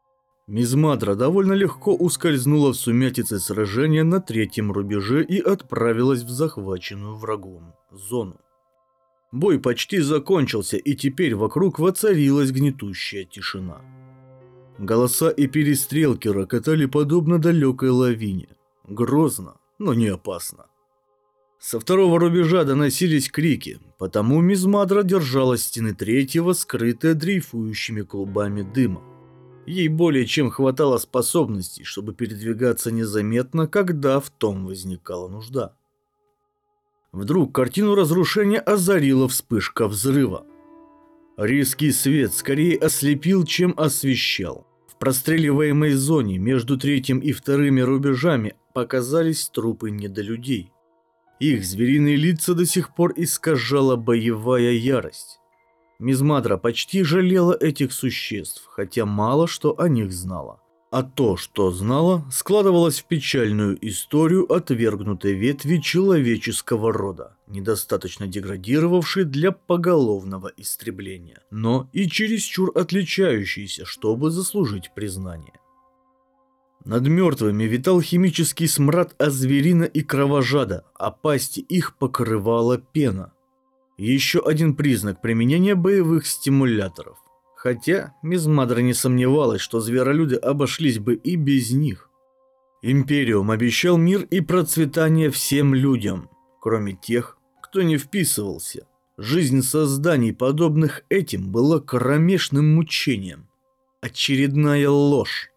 Мизмадра довольно легко ускользнула в сумятице сражения на третьем рубеже и отправилась в захваченную врагом зону. Бой почти закончился, и теперь вокруг воцарилась гнетущая тишина. Голоса и перестрелки рокотали подобно далекой лавине. Грозно, но не опасно. Со второго рубежа доносились крики, потому Мизмадра держала стены третьего, скрытая дрейфующими клубами дыма. Ей более чем хватало способностей, чтобы передвигаться незаметно, когда в том возникала нужда. Вдруг картину разрушения озарила вспышка взрыва. Резкий свет скорее ослепил, чем освещал. В простреливаемой зоне между третьим и вторыми рубежами показались трупы недолюдей. Их звериные лица до сих пор искажала боевая ярость. Мизмадра почти жалела этих существ, хотя мало что о них знала. А то, что знала, складывалось в печальную историю отвергнутой ветви человеческого рода, недостаточно деградировавшей для поголовного истребления, но и чересчур отличающейся, чтобы заслужить признание. Над мертвыми витал химический смрад озверина и кровожада, а пасти их покрывала пена. Еще один признак применения боевых стимуляторов. Хотя Мизмадра не сомневалась, что зверолюды обошлись бы и без них. Империум обещал мир и процветание всем людям, кроме тех, кто не вписывался. Жизнь созданий, подобных этим, была кромешным мучением. Очередная ложь.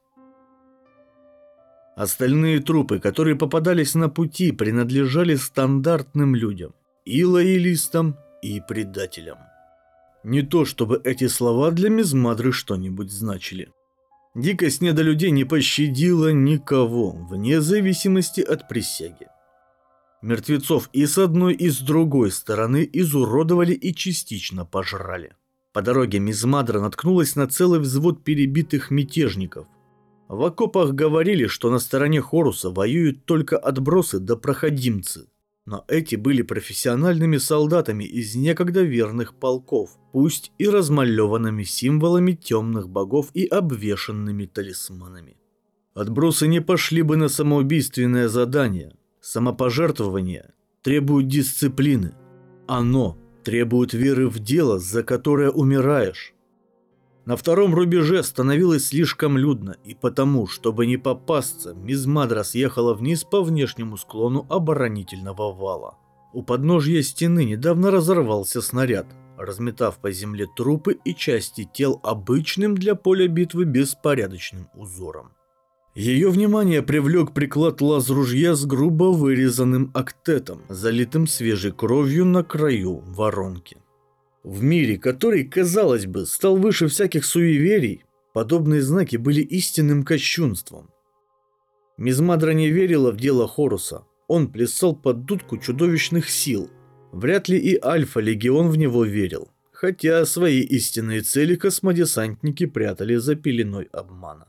Остальные трупы, которые попадались на пути, принадлежали стандартным людям, и лоялистам, и предателям. Не то чтобы эти слова для Мизмадры что-нибудь значили. Дикость недолюдей не пощадила никого, вне зависимости от присяги. Мертвецов и с одной, и с другой стороны изуродовали и частично пожрали. По дороге Мизмадра наткнулась на целый взвод перебитых мятежников. В окопах говорили, что на стороне Хоруса воюют только отбросы да проходимцы. Но эти были профессиональными солдатами из некогда верных полков, пусть и размалеванными символами темных богов и обвешанными талисманами. Отбросы не пошли бы на самоубийственное задание. Самопожертвование требует дисциплины. Оно требует веры в дело, за которое умираешь. На втором рубеже становилось слишком людно, и потому, чтобы не попасться, Мизмадра съехала вниз по внешнему склону оборонительного вала. У подножья стены недавно разорвался снаряд, разметав по земле трупы и части тел обычным для поля битвы беспорядочным узором. Ее внимание привлек приклад лаз-ружья с грубо вырезанным октетом, залитым свежей кровью на краю воронки. В мире, который, казалось бы, стал выше всяких суеверий, подобные знаки были истинным кощунством. Мизмадра не верила в дело Хоруса, он плясал под дудку чудовищных сил. Вряд ли и Альфа-легион в него верил, хотя свои истинные цели космодесантники прятали за пеленой обмана.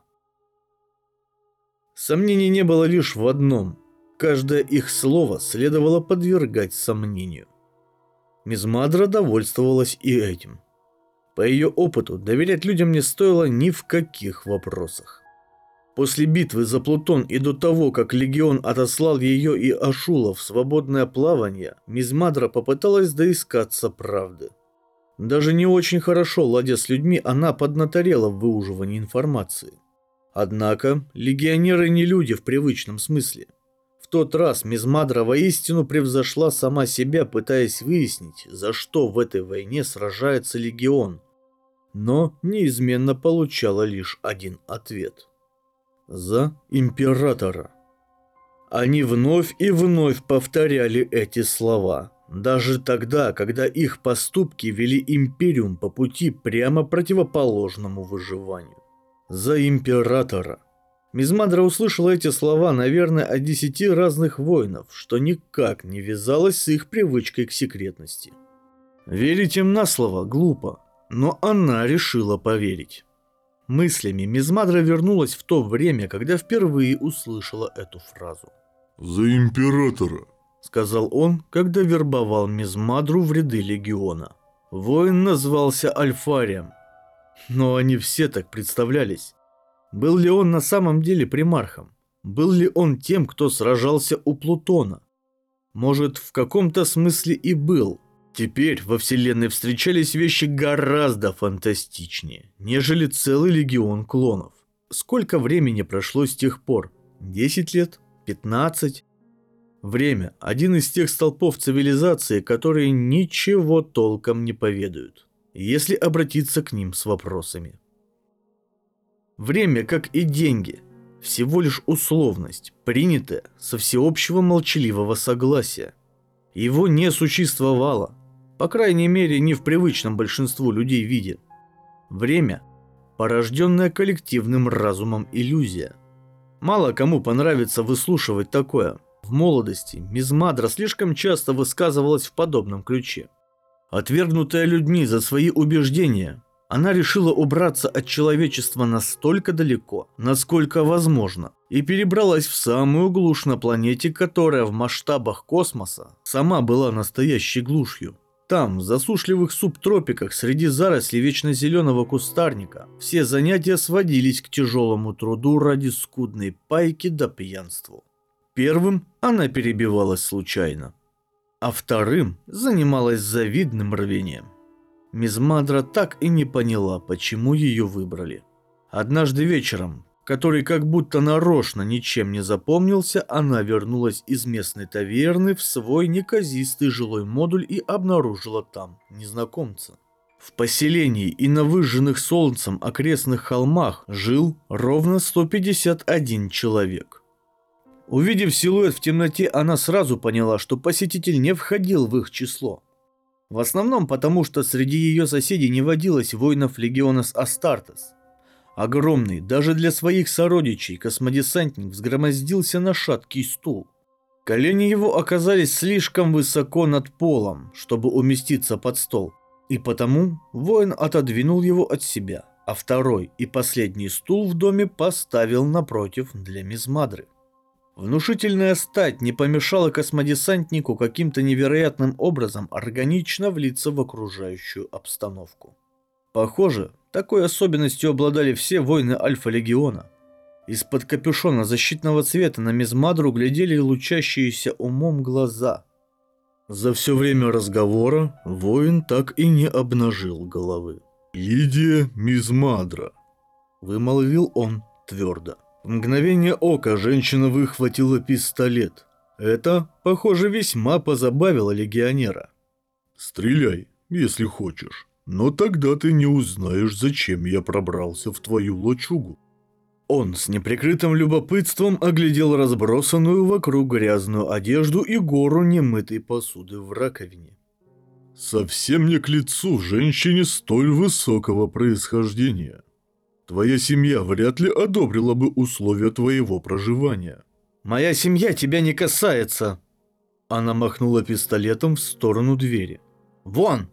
Сомнений не было лишь в одном – каждое их слово следовало подвергать сомнению. Мизмадра довольствовалась и этим. По ее опыту доверять людям не стоило ни в каких вопросах. После битвы за Плутон и до того, как Легион отослал ее и Ашула в свободное плавание, Мизмадра попыталась доискаться правды. Даже не очень хорошо ладя с людьми, она поднаторела в выуживании информации. Однако легионеры не люди в привычном смысле. В тот раз Мизмадра воистину превзошла сама себя, пытаясь выяснить, за что в этой войне сражается Легион, но неизменно получала лишь один ответ. За Императора. Они вновь и вновь повторяли эти слова, даже тогда, когда их поступки вели Империум по пути прямо противоположному выживанию. За Императора. Мизмадра услышала эти слова, наверное, от десяти разных воинов, что никак не вязалось с их привычкой к секретности. Верить им на слово глупо, но она решила поверить. Мыслями Мизмадра вернулась в то время, когда впервые услышала эту фразу. «За Императора», — сказал он, когда вербовал Мизмадру в ряды Легиона. Воин назвался Альфарием, но они все так представлялись. Был ли он на самом деле примархом? Был ли он тем, кто сражался у Плутона? Может, в каком-то смысле и был. Теперь во Вселенной встречались вещи гораздо фантастичнее, нежели целый легион клонов. Сколько времени прошло с тех пор? Десять лет? Пятнадцать? Время – один из тех столпов цивилизации, которые ничего толком не поведают, если обратиться к ним с вопросами. Время, как и деньги, всего лишь условность, принятая со всеобщего молчаливого согласия. Его не существовало, по крайней мере, не в привычном большинству людей виде. Время – порожденная коллективным разумом иллюзия. Мало кому понравится выслушивать такое. В молодости мисс Мадра слишком часто высказывалась в подобном ключе. Отвергнутая людьми за свои убеждения, она решила убраться от человечества настолько далеко, насколько возможно, и перебралась в самую глушь на планете, которая в масштабах космоса сама была настоящей глушью. Там, в засушливых субтропиках, среди зарослей вечно зеленого кустарника, все занятия сводились к тяжелому труду ради скудной пайки да пьянству. Первым она перебивалась случайно, а вторым занималась завидным рвением. Мисс Мадра так и не поняла, почему ее выбрали. Однажды вечером, который как будто нарочно ничем не запомнился, она вернулась из местной таверны в свой неказистый жилой модуль и обнаружила там незнакомца. В поселении и на выжженных солнцем окрестных холмах жил ровно сто пятьдесят один человек. Увидев силуэт в темноте, она сразу поняла, что посетитель не входил в их число. В основном потому, что среди ее соседей не водилось воинов легионас Астартес. Огромный, даже для своих сородичей, космодесантник взгромоздился на шаткий стул. Колени его оказались слишком высоко над полом, чтобы уместиться под стол, и потому воин отодвинул его от себя, а второй и последний стул в доме поставил напротив для мисс Мадры. Внушительная стать не помешала космодесантнику каким-то невероятным образом органично влиться в окружающую обстановку. Похоже, такой особенностью обладали все воины Альфа-легиона. Из-под капюшона защитного цвета на мисс Мадру глядели лучащиеся умом глаза. За все время разговора воин так и не обнажил головы. «Лидия мисс Мадра», — вымолвил он твердо. В мгновение ока женщина выхватила пистолет. Это, похоже, весьма позабавило легионера. «Стреляй, если хочешь, но тогда ты не узнаешь, зачем я пробрался в твою лачугу». Он с неприкрытым любопытством оглядел разбросанную вокруг грязную одежду и гору немытой посуды в раковине. «Совсем не к лицу женщине столь высокого происхождения. Твоя семья вряд ли одобрила бы условия твоего проживания». «Моя семья тебя не касается!» Она махнула пистолетом в сторону двери. «Вон!»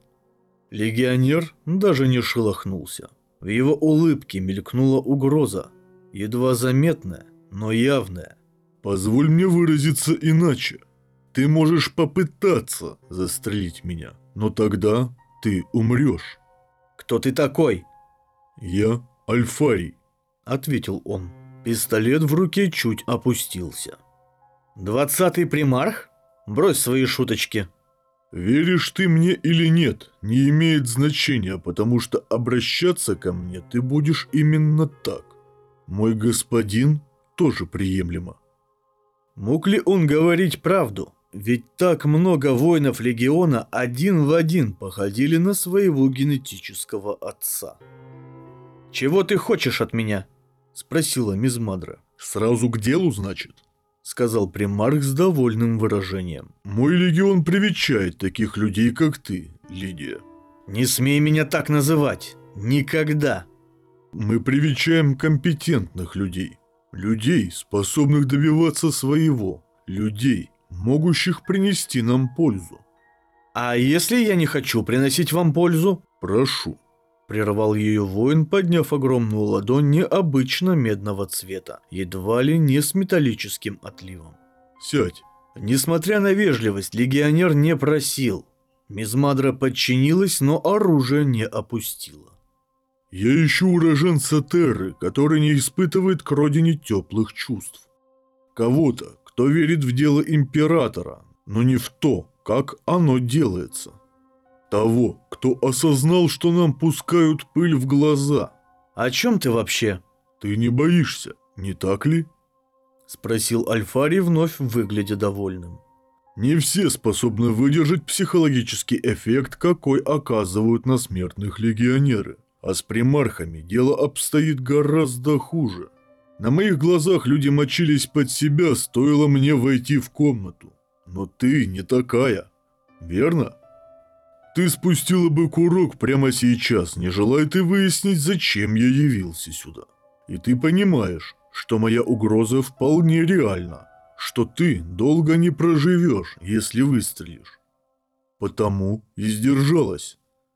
Легионер даже не шелохнулся. В его улыбке мелькнула угроза, едва заметная, но явная. «Позволь мне выразиться иначе. Ты можешь попытаться застрелить меня, но тогда ты умрешь». «Кто ты такой?» «Я Альфарий», — ответил он. Пистолет в руке чуть опустился. «Двадцатый примарх? Брось свои шуточки». «Веришь ты мне или нет, не имеет значения, потому что обращаться ко мне ты будешь именно так. Мой господин тоже приемлемо». Мог ли он говорить правду? Ведь так много воинов легиона один в один походили на своего генетического отца. «Чего ты хочешь от меня?» — спросила мисс Мадра. «Сразу к делу, значит?» — сказал примарх с довольным выражением. «Мой легион привечает таких людей, как ты, Лидия». «Не смей меня так называть! Никогда!» «Мы привечаем компетентных людей. Людей, способных добиваться своего. Людей, могущих принести нам пользу». «А если я не хочу приносить вам пользу?» «Прошу». Прервал ее воин, подняв огромную ладонь необычно медного цвета, едва ли не с металлическим отливом. «Сядь». Несмотря на вежливость, легионер не просил. Мисс Мадра подчинилась, но оружие не опустила. Я ищу уроженца Терры, который не испытывает к родине теплых чувств. Кого-то, кто верит в дело императора, но не в то, как оно делается. Того, кто осознал, что нам пускают пыль в глаза. О чем ты вообще? Ты не боишься, не так ли? Спросил Альфари, вновь выглядя довольным. Не все способны выдержать психологический эффект, какой оказывают на смертных легионеры. А с примархами дело обстоит гораздо хуже. На моих глазах люди мочились под себя, стоило мне войти в комнату. Но ты не такая, верно? Ты спустила бы курок прямо сейчас, не желая ты выяснить, зачем я явился сюда. И ты понимаешь, что моя угроза вполне реальна, что ты долго не проживешь, если выстрелишь. Потому и сдержалась.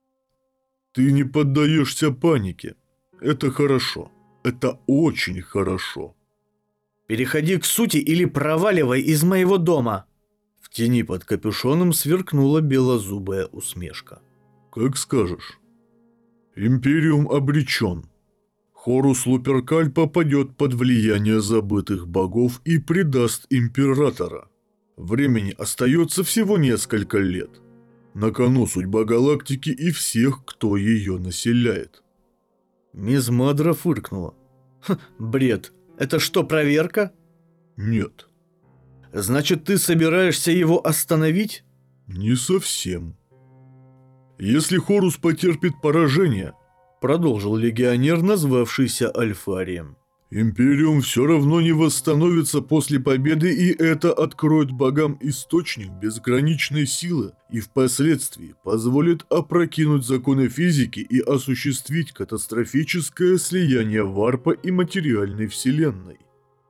Ты не поддаешься панике. Это хорошо. Это очень хорошо. Переходи к сути или проваливай из моего дома. В тени под капюшоном сверкнула белозубая усмешка. Как скажешь. Империум обречен. Хорус Луперкаль попадет под влияние забытых богов и предаст императора. Времени остается всего несколько лет. На кону судьба галактики и всех, кто ее населяет. Мисс Мадра фыркнула. Х, бред. Это что, проверка? Нет, Значит, ты собираешься его остановить? не совсем. Если Хорус потерпит поражение, Продолжил легионер, назвавшийся Альфарием. Империум все равно не восстановится после победы, и это откроет богам источник безграничной силы и впоследствии позволит опрокинуть законы физики и осуществить катастрофическое слияние варпа и материальной вселенной.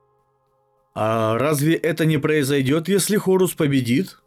А разве это не произойдет, если Хорус победит?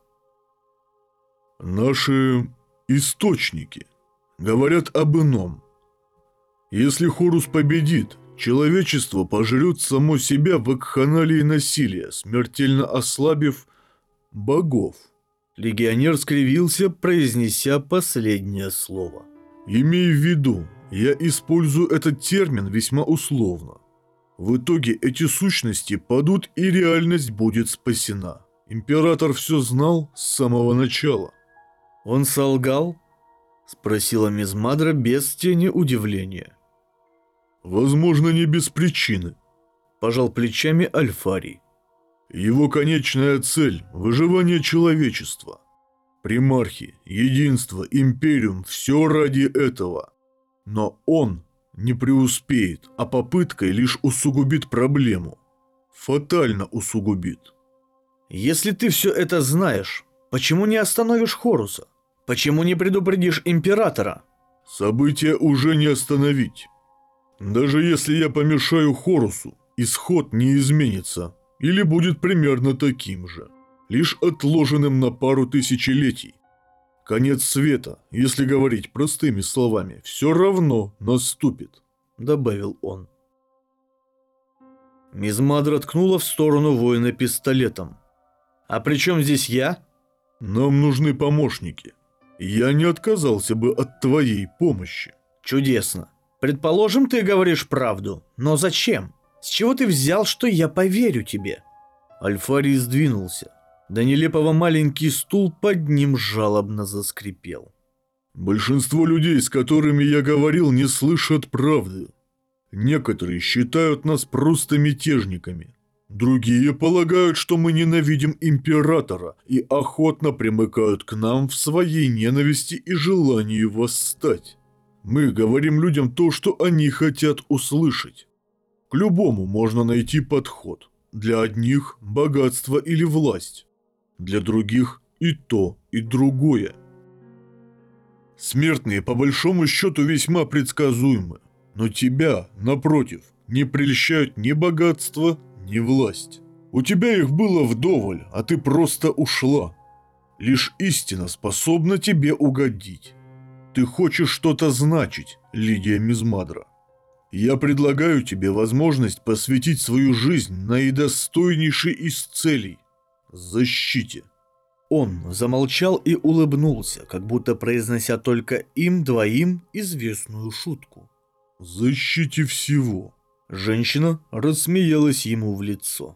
Наши источники говорят об ином. Если Хорус победит, человечество пожрет само себя в вакханалии насилия, смертельно ослабив богов. Легионер скривился, произнеся последнее слово. Имей в виду, я использую этот термин весьма условно. В итоге эти сущности падут, и реальность будет спасена. Император все знал с самого начала. Он солгал? Спросила мисс Мадра без тени удивления. Возможно, не без причины. Пожал плечами Альфарий. Его конечная цель – выживание человечества. Примархи, единство, империум – все ради этого. Но он не преуспеет, а попыткой лишь усугубит проблему. Фатально усугубит. Если ты все это знаешь, почему не остановишь Хоруса? Почему не предупредишь императора? События уже не остановить. Даже если я помешаю Хорусу, исход не изменится или будет примерно таким же, лишь отложенным на пару тысячелетий. Конец света, если говорить простыми словами, все равно наступит, добавил он. Мисс Мадра ткнула в сторону воина пистолетом. А при чем здесь я? Нам нужны помощники. Я не отказался бы от твоей помощи. Чудесно. Предположим, ты говоришь правду. Но зачем? С чего ты взял, что я поверю тебе? Альфарий сдвинулся. До нелепого маленький стул под ним жалобно заскрипел. Большинство людей, с которыми я говорил, не слышат правды. Некоторые считают нас просто мятежниками. Другие полагают, что мы ненавидим императора и охотно примыкают к нам в своей ненависти и желании восстать. Мы говорим людям то, что они хотят услышать. К любому можно найти подход. Для одних – богатство или власть. Для других – и то, и другое. Смертные, по большому счету, весьма предсказуемы. Но тебя, напротив, не прельщают ни богатство, ни власть. У тебя их было вдоволь, а ты просто ушла. Лишь истина способна тебе угодить. Ты хочешь что-то значить, Лидия Мизмадра. Я предлагаю тебе возможность посвятить свою жизнь наидостойнейшей из целей – защите. Он замолчал и улыбнулся, как будто произнося только им двоим известную шутку. защите всего. Женщина рассмеялась ему в лицо.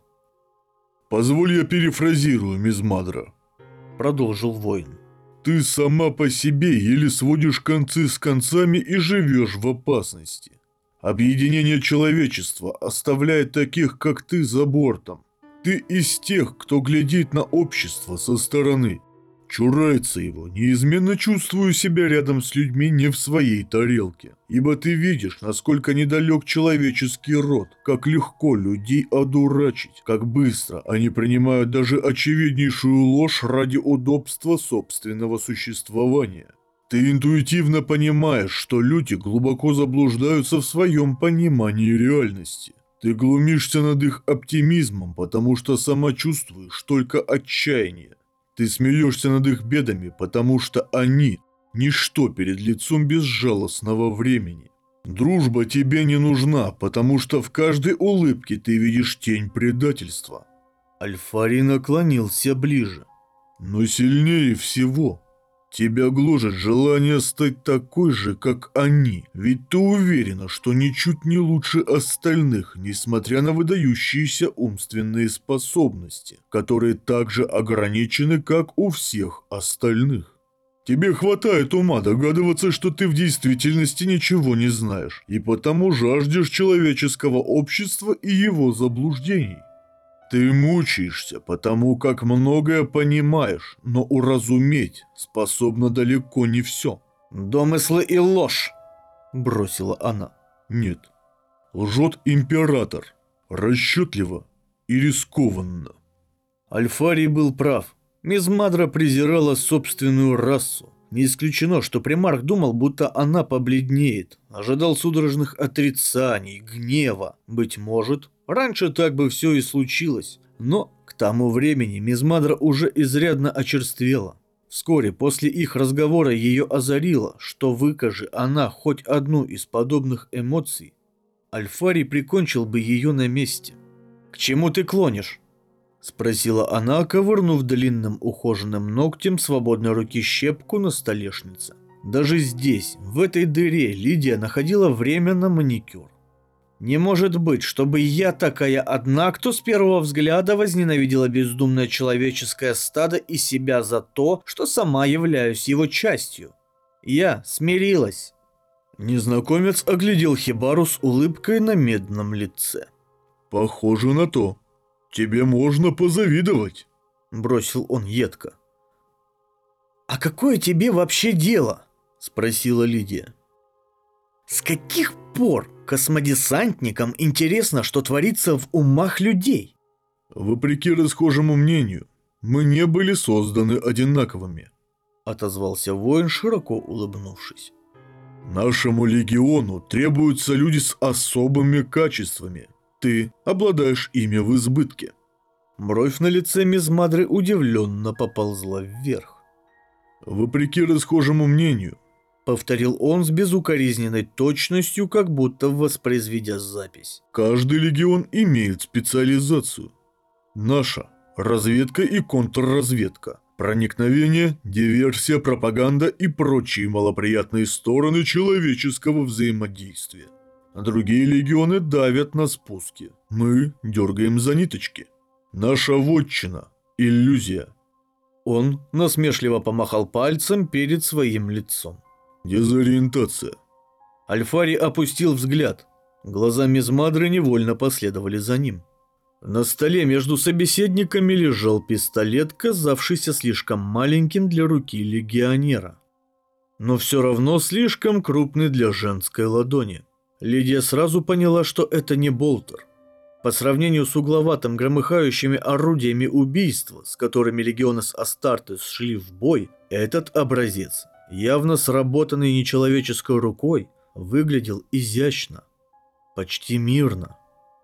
Позволь я перефразирую, мисс Мадра. Продолжил воин. Ты сама по себе еле сводишь концы с концами и живешь в опасности. Объединение человечества оставляет таких, как ты, за бортом. Ты из тех, кто глядит на общество со стороны. Чурается его, неизменно чувствую себя рядом с людьми не в своей тарелке. Ибо ты видишь, насколько недалек человеческий род, как легко людей одурачить, как быстро они принимают даже очевиднейшую ложь ради удобства собственного существования. Ты интуитивно понимаешь, что люди глубоко заблуждаются в своем понимании реальности. Ты глумишься над их оптимизмом, потому что сама чувствуешь только отчаяние. Ты смеешься над их бедами, потому что они – ничто перед лицом безжалостного времени. Дружба тебе не нужна, потому что в каждой улыбке ты видишь тень предательства. Альфари наклонился ближе. Но сильнее всего тебя гложет желание стать такой же, как они, ведь ты уверена, что ничуть не лучше остальных, несмотря на выдающиеся умственные способности, которые также ограничены, как у всех остальных. Тебе хватает ума догадываться, что ты в действительности ничего не знаешь, и потому жаждешь человеческого общества и его заблуждений. Ты мучаешься, потому как многое понимаешь, но уразуметь способна далеко не все. «Домыслы и ложь!» – бросила она. Нет, лжет император, расчетливо и рискованно. Альфарий был прав. Мисс Мадра презирала собственную расу. Не исключено, что примарх думал, будто она побледнеет. Ожидал судорожных отрицаний, гнева. Быть может, раньше так бы все и случилось. Но к тому времени мисс Мадра уже изрядно очерствела. Вскоре после их разговора ее озарило, что выкажи она хоть одну из подобных эмоций, Альфарий прикончил бы ее на месте. «К чему ты клонишь?» — спросила она, ковырнув длинным ухоженным ногтем свободной руки щепку на столешнице. Даже здесь, в этой дыре, Лидия находила время на маникюр. «Не может быть, чтобы я такая одна, кто с первого взгляда возненавидела бездумное человеческое стадо и себя за то, что сама являюсь его частью. Я смирилась». Незнакомец оглядел Хибару с улыбкой на медном лице. «Похоже на то. Тебе можно позавидовать», — бросил он едко. «А какое тебе вообще дело?» — спросила Лидия. «С каких пор космодесантникам интересно, что творится в умах людей?» «Вопреки расхожему мнению, мы не были созданы одинаковыми», — отозвался воин, широко улыбнувшись. «Нашему легиону требуются люди с особыми качествами. Ты обладаешь ими в избытке». Бровь на лице мисс Мадры удивленно поползла вверх. «Вопреки расхожему мнению», — повторил он с безукоризненной точностью, как будто воспроизведя запись. «каждый легион имеет специализацию. Наша – разведка и контрразведка, проникновение, диверсия, пропаганда и прочие малоприятные стороны человеческого взаимодействия. Другие легионы давят на спуске, мы дергаем за ниточки. Наша вотчина – иллюзия». Он насмешливо помахал пальцем перед своим лицом. «Дезориентация». Альфари опустил взгляд. Глаза мисс Мадры невольно последовали за ним. На столе между собеседниками лежал пистолет, казавшийся слишком маленьким для руки легионера. Но все равно слишком крупный для женской ладони. Лидия сразу поняла, что это не болтер. По сравнению с угловатым громыхающими орудиями убийства, с которыми легионы с Астартес шли в бой, этот образец, явно сработанный нечеловеческой рукой, выглядел изящно, почти мирно.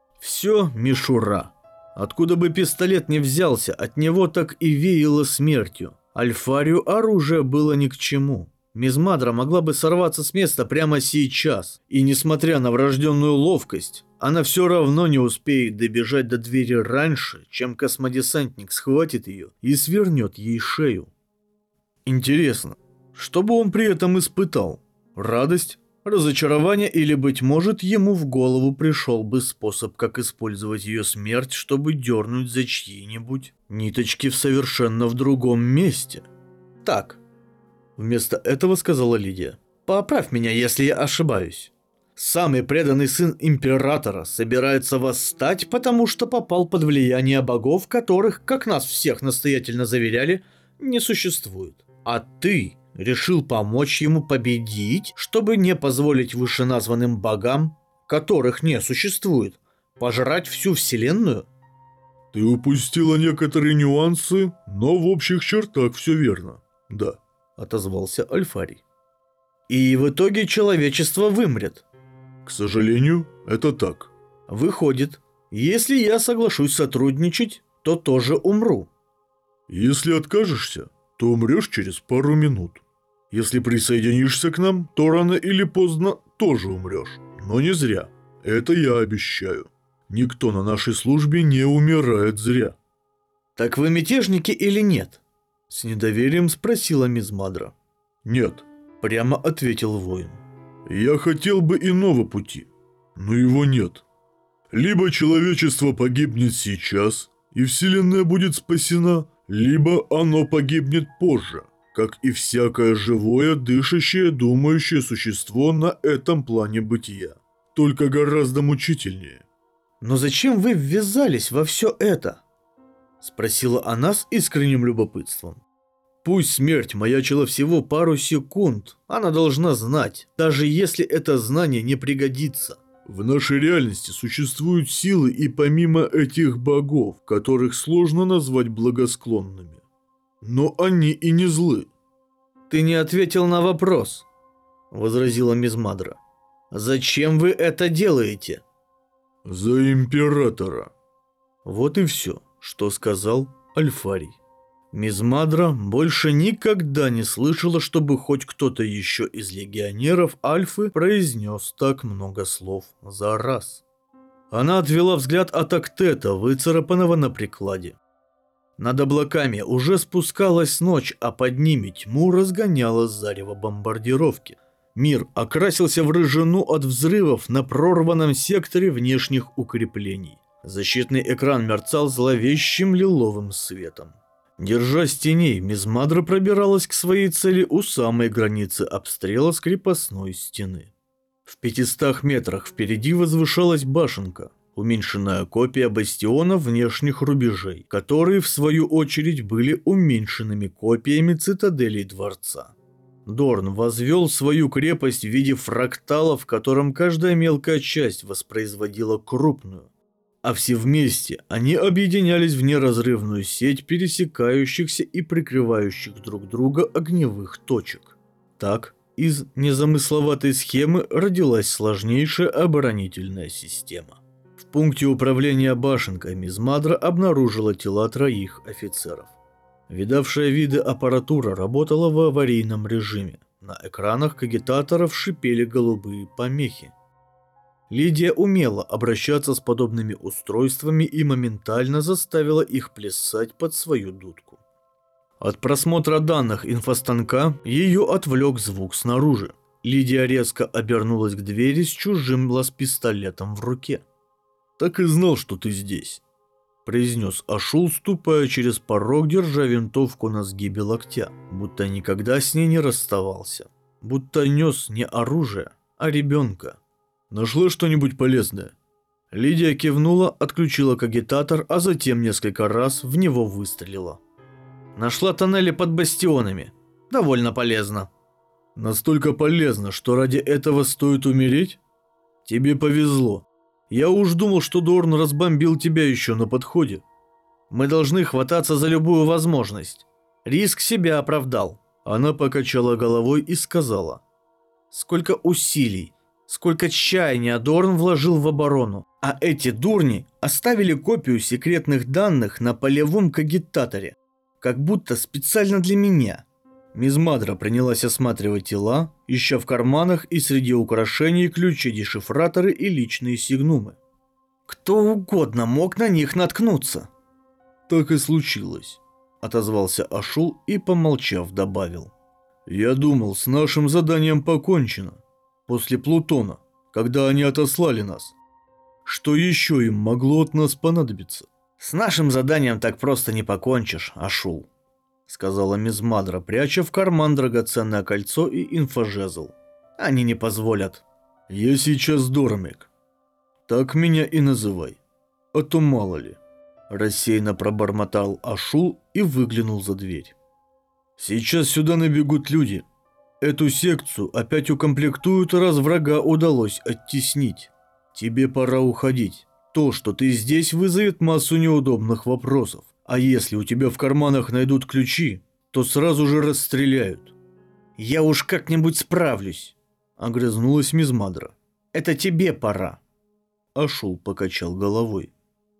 Все мишура. Откуда бы пистолет ни взялся, от него так и веяло смертью. Альфарию оружие было ни к чему. Мисс Мадра могла бы сорваться с места прямо сейчас, и несмотря на врожденную ловкость, она все равно не успеет добежать до двери раньше, чем космодесантник схватит ее и свернет ей шею. Интересно, что бы он при этом испытал? Радость? разочарование или, быть может, ему в голову пришел бы способ, как использовать ее смерть, чтобы дернуть за чьи-нибудь ниточки в совершенно в другом месте. Так, вместо этого сказала Лидия. Поправь меня, если я ошибаюсь. Самый преданный сын императора собирается восстать, потому что попал под влияние богов, которых, как нас всех настоятельно заверяли, не существует. А ты решил помочь ему победить, чтобы не позволить вышеназванным богам, которых не существует, пожрать всю вселенную? Ты упустила некоторые нюансы, но в общих чертах все верно. Да, отозвался Альфарий. И в итоге человечество вымрет. К сожалению, это так. Выходит, если я соглашусь сотрудничать, то тоже умру. Если откажешься, то умрешь через пару минут. Если присоединишься к нам, то рано или поздно тоже умрешь. Но не зря. Это я обещаю. Никто на нашей службе не умирает зря. Так вы мятежники или нет? С недоверием спросила Мизмадра. Нет, прямо ответил воин. Я хотел бы иного пути, но его нет. Либо человечество погибнет сейчас, и Вселенная будет спасена, либо оно погибнет позже, как и всякое живое, дышащее, думающее существо на этом плане бытия. Только гораздо мучительнее. «Но зачем вы ввязались во все это?» — спросила она с искренним любопытством. Пусть смерть маячила всего пару секунд, она должна знать, даже если это знание не пригодится. В нашей реальности существуют силы и помимо этих богов, которых сложно назвать благосклонными. Но они и не злы. «Ты не ответил на вопрос», — возразила Мизмадра. «Зачем вы это делаете?» «За императора». Вот и все, что сказал Альфарий. Мизмадра больше никогда не слышала, чтобы хоть кто-то еще из легионеров Альфы произнес так много слов за раз. Она отвела взгляд от Актета, выцарапанного на прикладе. Над облаками уже спускалась ночь, а под ними тьму разгоняло зарево бомбардировки. Мир окрасился в рыжину от взрывов на прорванном секторе внешних укреплений. Защитный экран мерцал зловещим лиловым светом. Держась теней, Мизмадра пробиралась к своей цели у самой границы обстрела с крепостной стены. В пятистах метрах впереди возвышалась башенка, уменьшенная копия бастиона внешних рубежей, которые в свою очередь были уменьшенными копиями цитаделей дворца. Дорн возвел свою крепость в виде фрактала, в котором каждая мелкая часть воспроизводила крупную, а все вместе они объединялись в неразрывную сеть пересекающихся и прикрывающих друг друга огневых точек. Так, из незамысловатой схемы родилась сложнейшая оборонительная система. В пункте управления башенкой Мизмадра обнаружила тела троих офицеров. Видавшая виды аппаратура работала в аварийном режиме. На экранах кагитаторов шипели голубые помехи. Лидия умела обращаться с подобными устройствами и моментально заставила их плясать под свою дудку. От просмотра данных инфостанка ее отвлек звук снаружи. Лидия резко обернулась к двери с чужим лаз-пистолетом в руке. «Так и знал, что ты здесь», — произнес Ашул, ступая через порог, держа винтовку на сгибе локтя, будто никогда с ней не расставался, будто нес не оружие, а ребенка. «Нашла что-нибудь полезное?» Лидия кивнула, отключила кагитатор, а затем несколько раз в него выстрелила. Нашла тоннели под бастионами. Довольно полезно. Настолько полезно, что ради этого стоит умереть? Тебе повезло. Я уж думал, что Дорн разбомбил тебя еще на подходе. Мы должны хвататься за любую возможность. Риск себя оправдал. Она покачала головой и сказала: сколько усилий, сколько чаяния Дорн вложил в оборону, а эти дурни оставили копию секретных данных на полевом кагитаторе, как будто специально для меня. Мизмадра принялась осматривать тела, ища в карманах и среди украшений ключи-дешифраторы и личные сигнумы. Кто угодно мог на них наткнуться. Так и случилось, отозвался Ашул и, помолчав, добавил: я думал, с нашим заданием покончено. после Плутона, когда они отослали нас. Что еще им могло от нас понадобиться? С нашим заданием так просто не покончишь, Ашул, сказала мисс Мадра, пряча в карман драгоценное кольцо и инфожезл. Они не позволят. Я сейчас Доромек. Так меня и называй. А то мало ли. Рассеянно пробормотал Ашул и выглянул за дверь. Сейчас сюда набегут люди. Эту секцию опять укомплектуют, раз врага удалось оттеснить. Тебе пора уходить. То, что ты здесь, вызовет массу неудобных вопросов. А если у тебя в карманах найдут ключи, то сразу же расстреляют. Я уж как-нибудь справлюсь, огрызнулась мисс Мадра. Это тебе пора. Ашул покачал головой.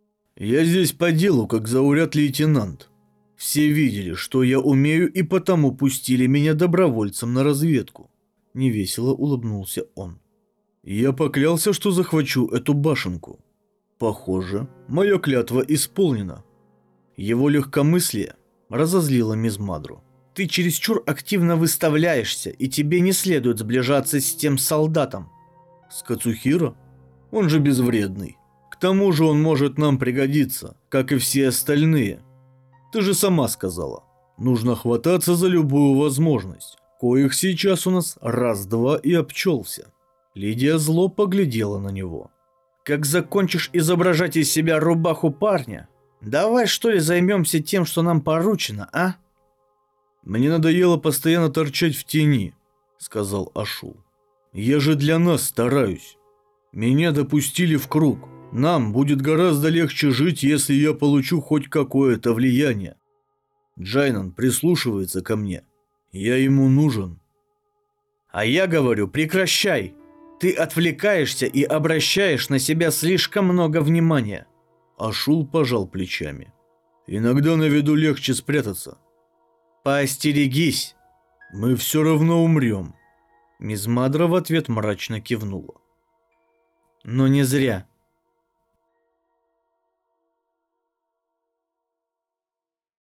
Я здесь по делу, как зауряд лейтенант. Все видели, что я умею, и потому пустили меня добровольцем на разведку. Невесело улыбнулся он. Я поклялся, что захвачу эту башенку. Похоже, моя клятва исполнена. Его легкомыслие разозлило мисс Мадру. Ты чересчур активно выставляешься, и тебе не следует сближаться с тем солдатом. С Кацухиро? Он же безвредный. К тому же он может нам пригодиться, как и все остальные. Ты же сама сказала, нужно хвататься за любую возможность, коих сейчас у нас раз-два и обчелся. Лидия зло поглядела на него. Как закончишь изображать из себя рубаху парня, давай что ли займемся тем, что нам поручено, а? Мне надоело постоянно торчать в тени, сказал Ашул. Я же для нас стараюсь. Меня допустили в круг. Нам будет гораздо легче жить, если я получу хоть какое-то влияние. Джайнан прислушивается ко мне. Я ему нужен. А я говорю, прекращай. Ты отвлекаешься и обращаешь на себя слишком много внимания. Ашул пожал плечами. Иногда на виду легче спрятаться. Поостерегись. Мы все равно умрем. Мисс Мадра в ответ мрачно кивнула. Но не зря.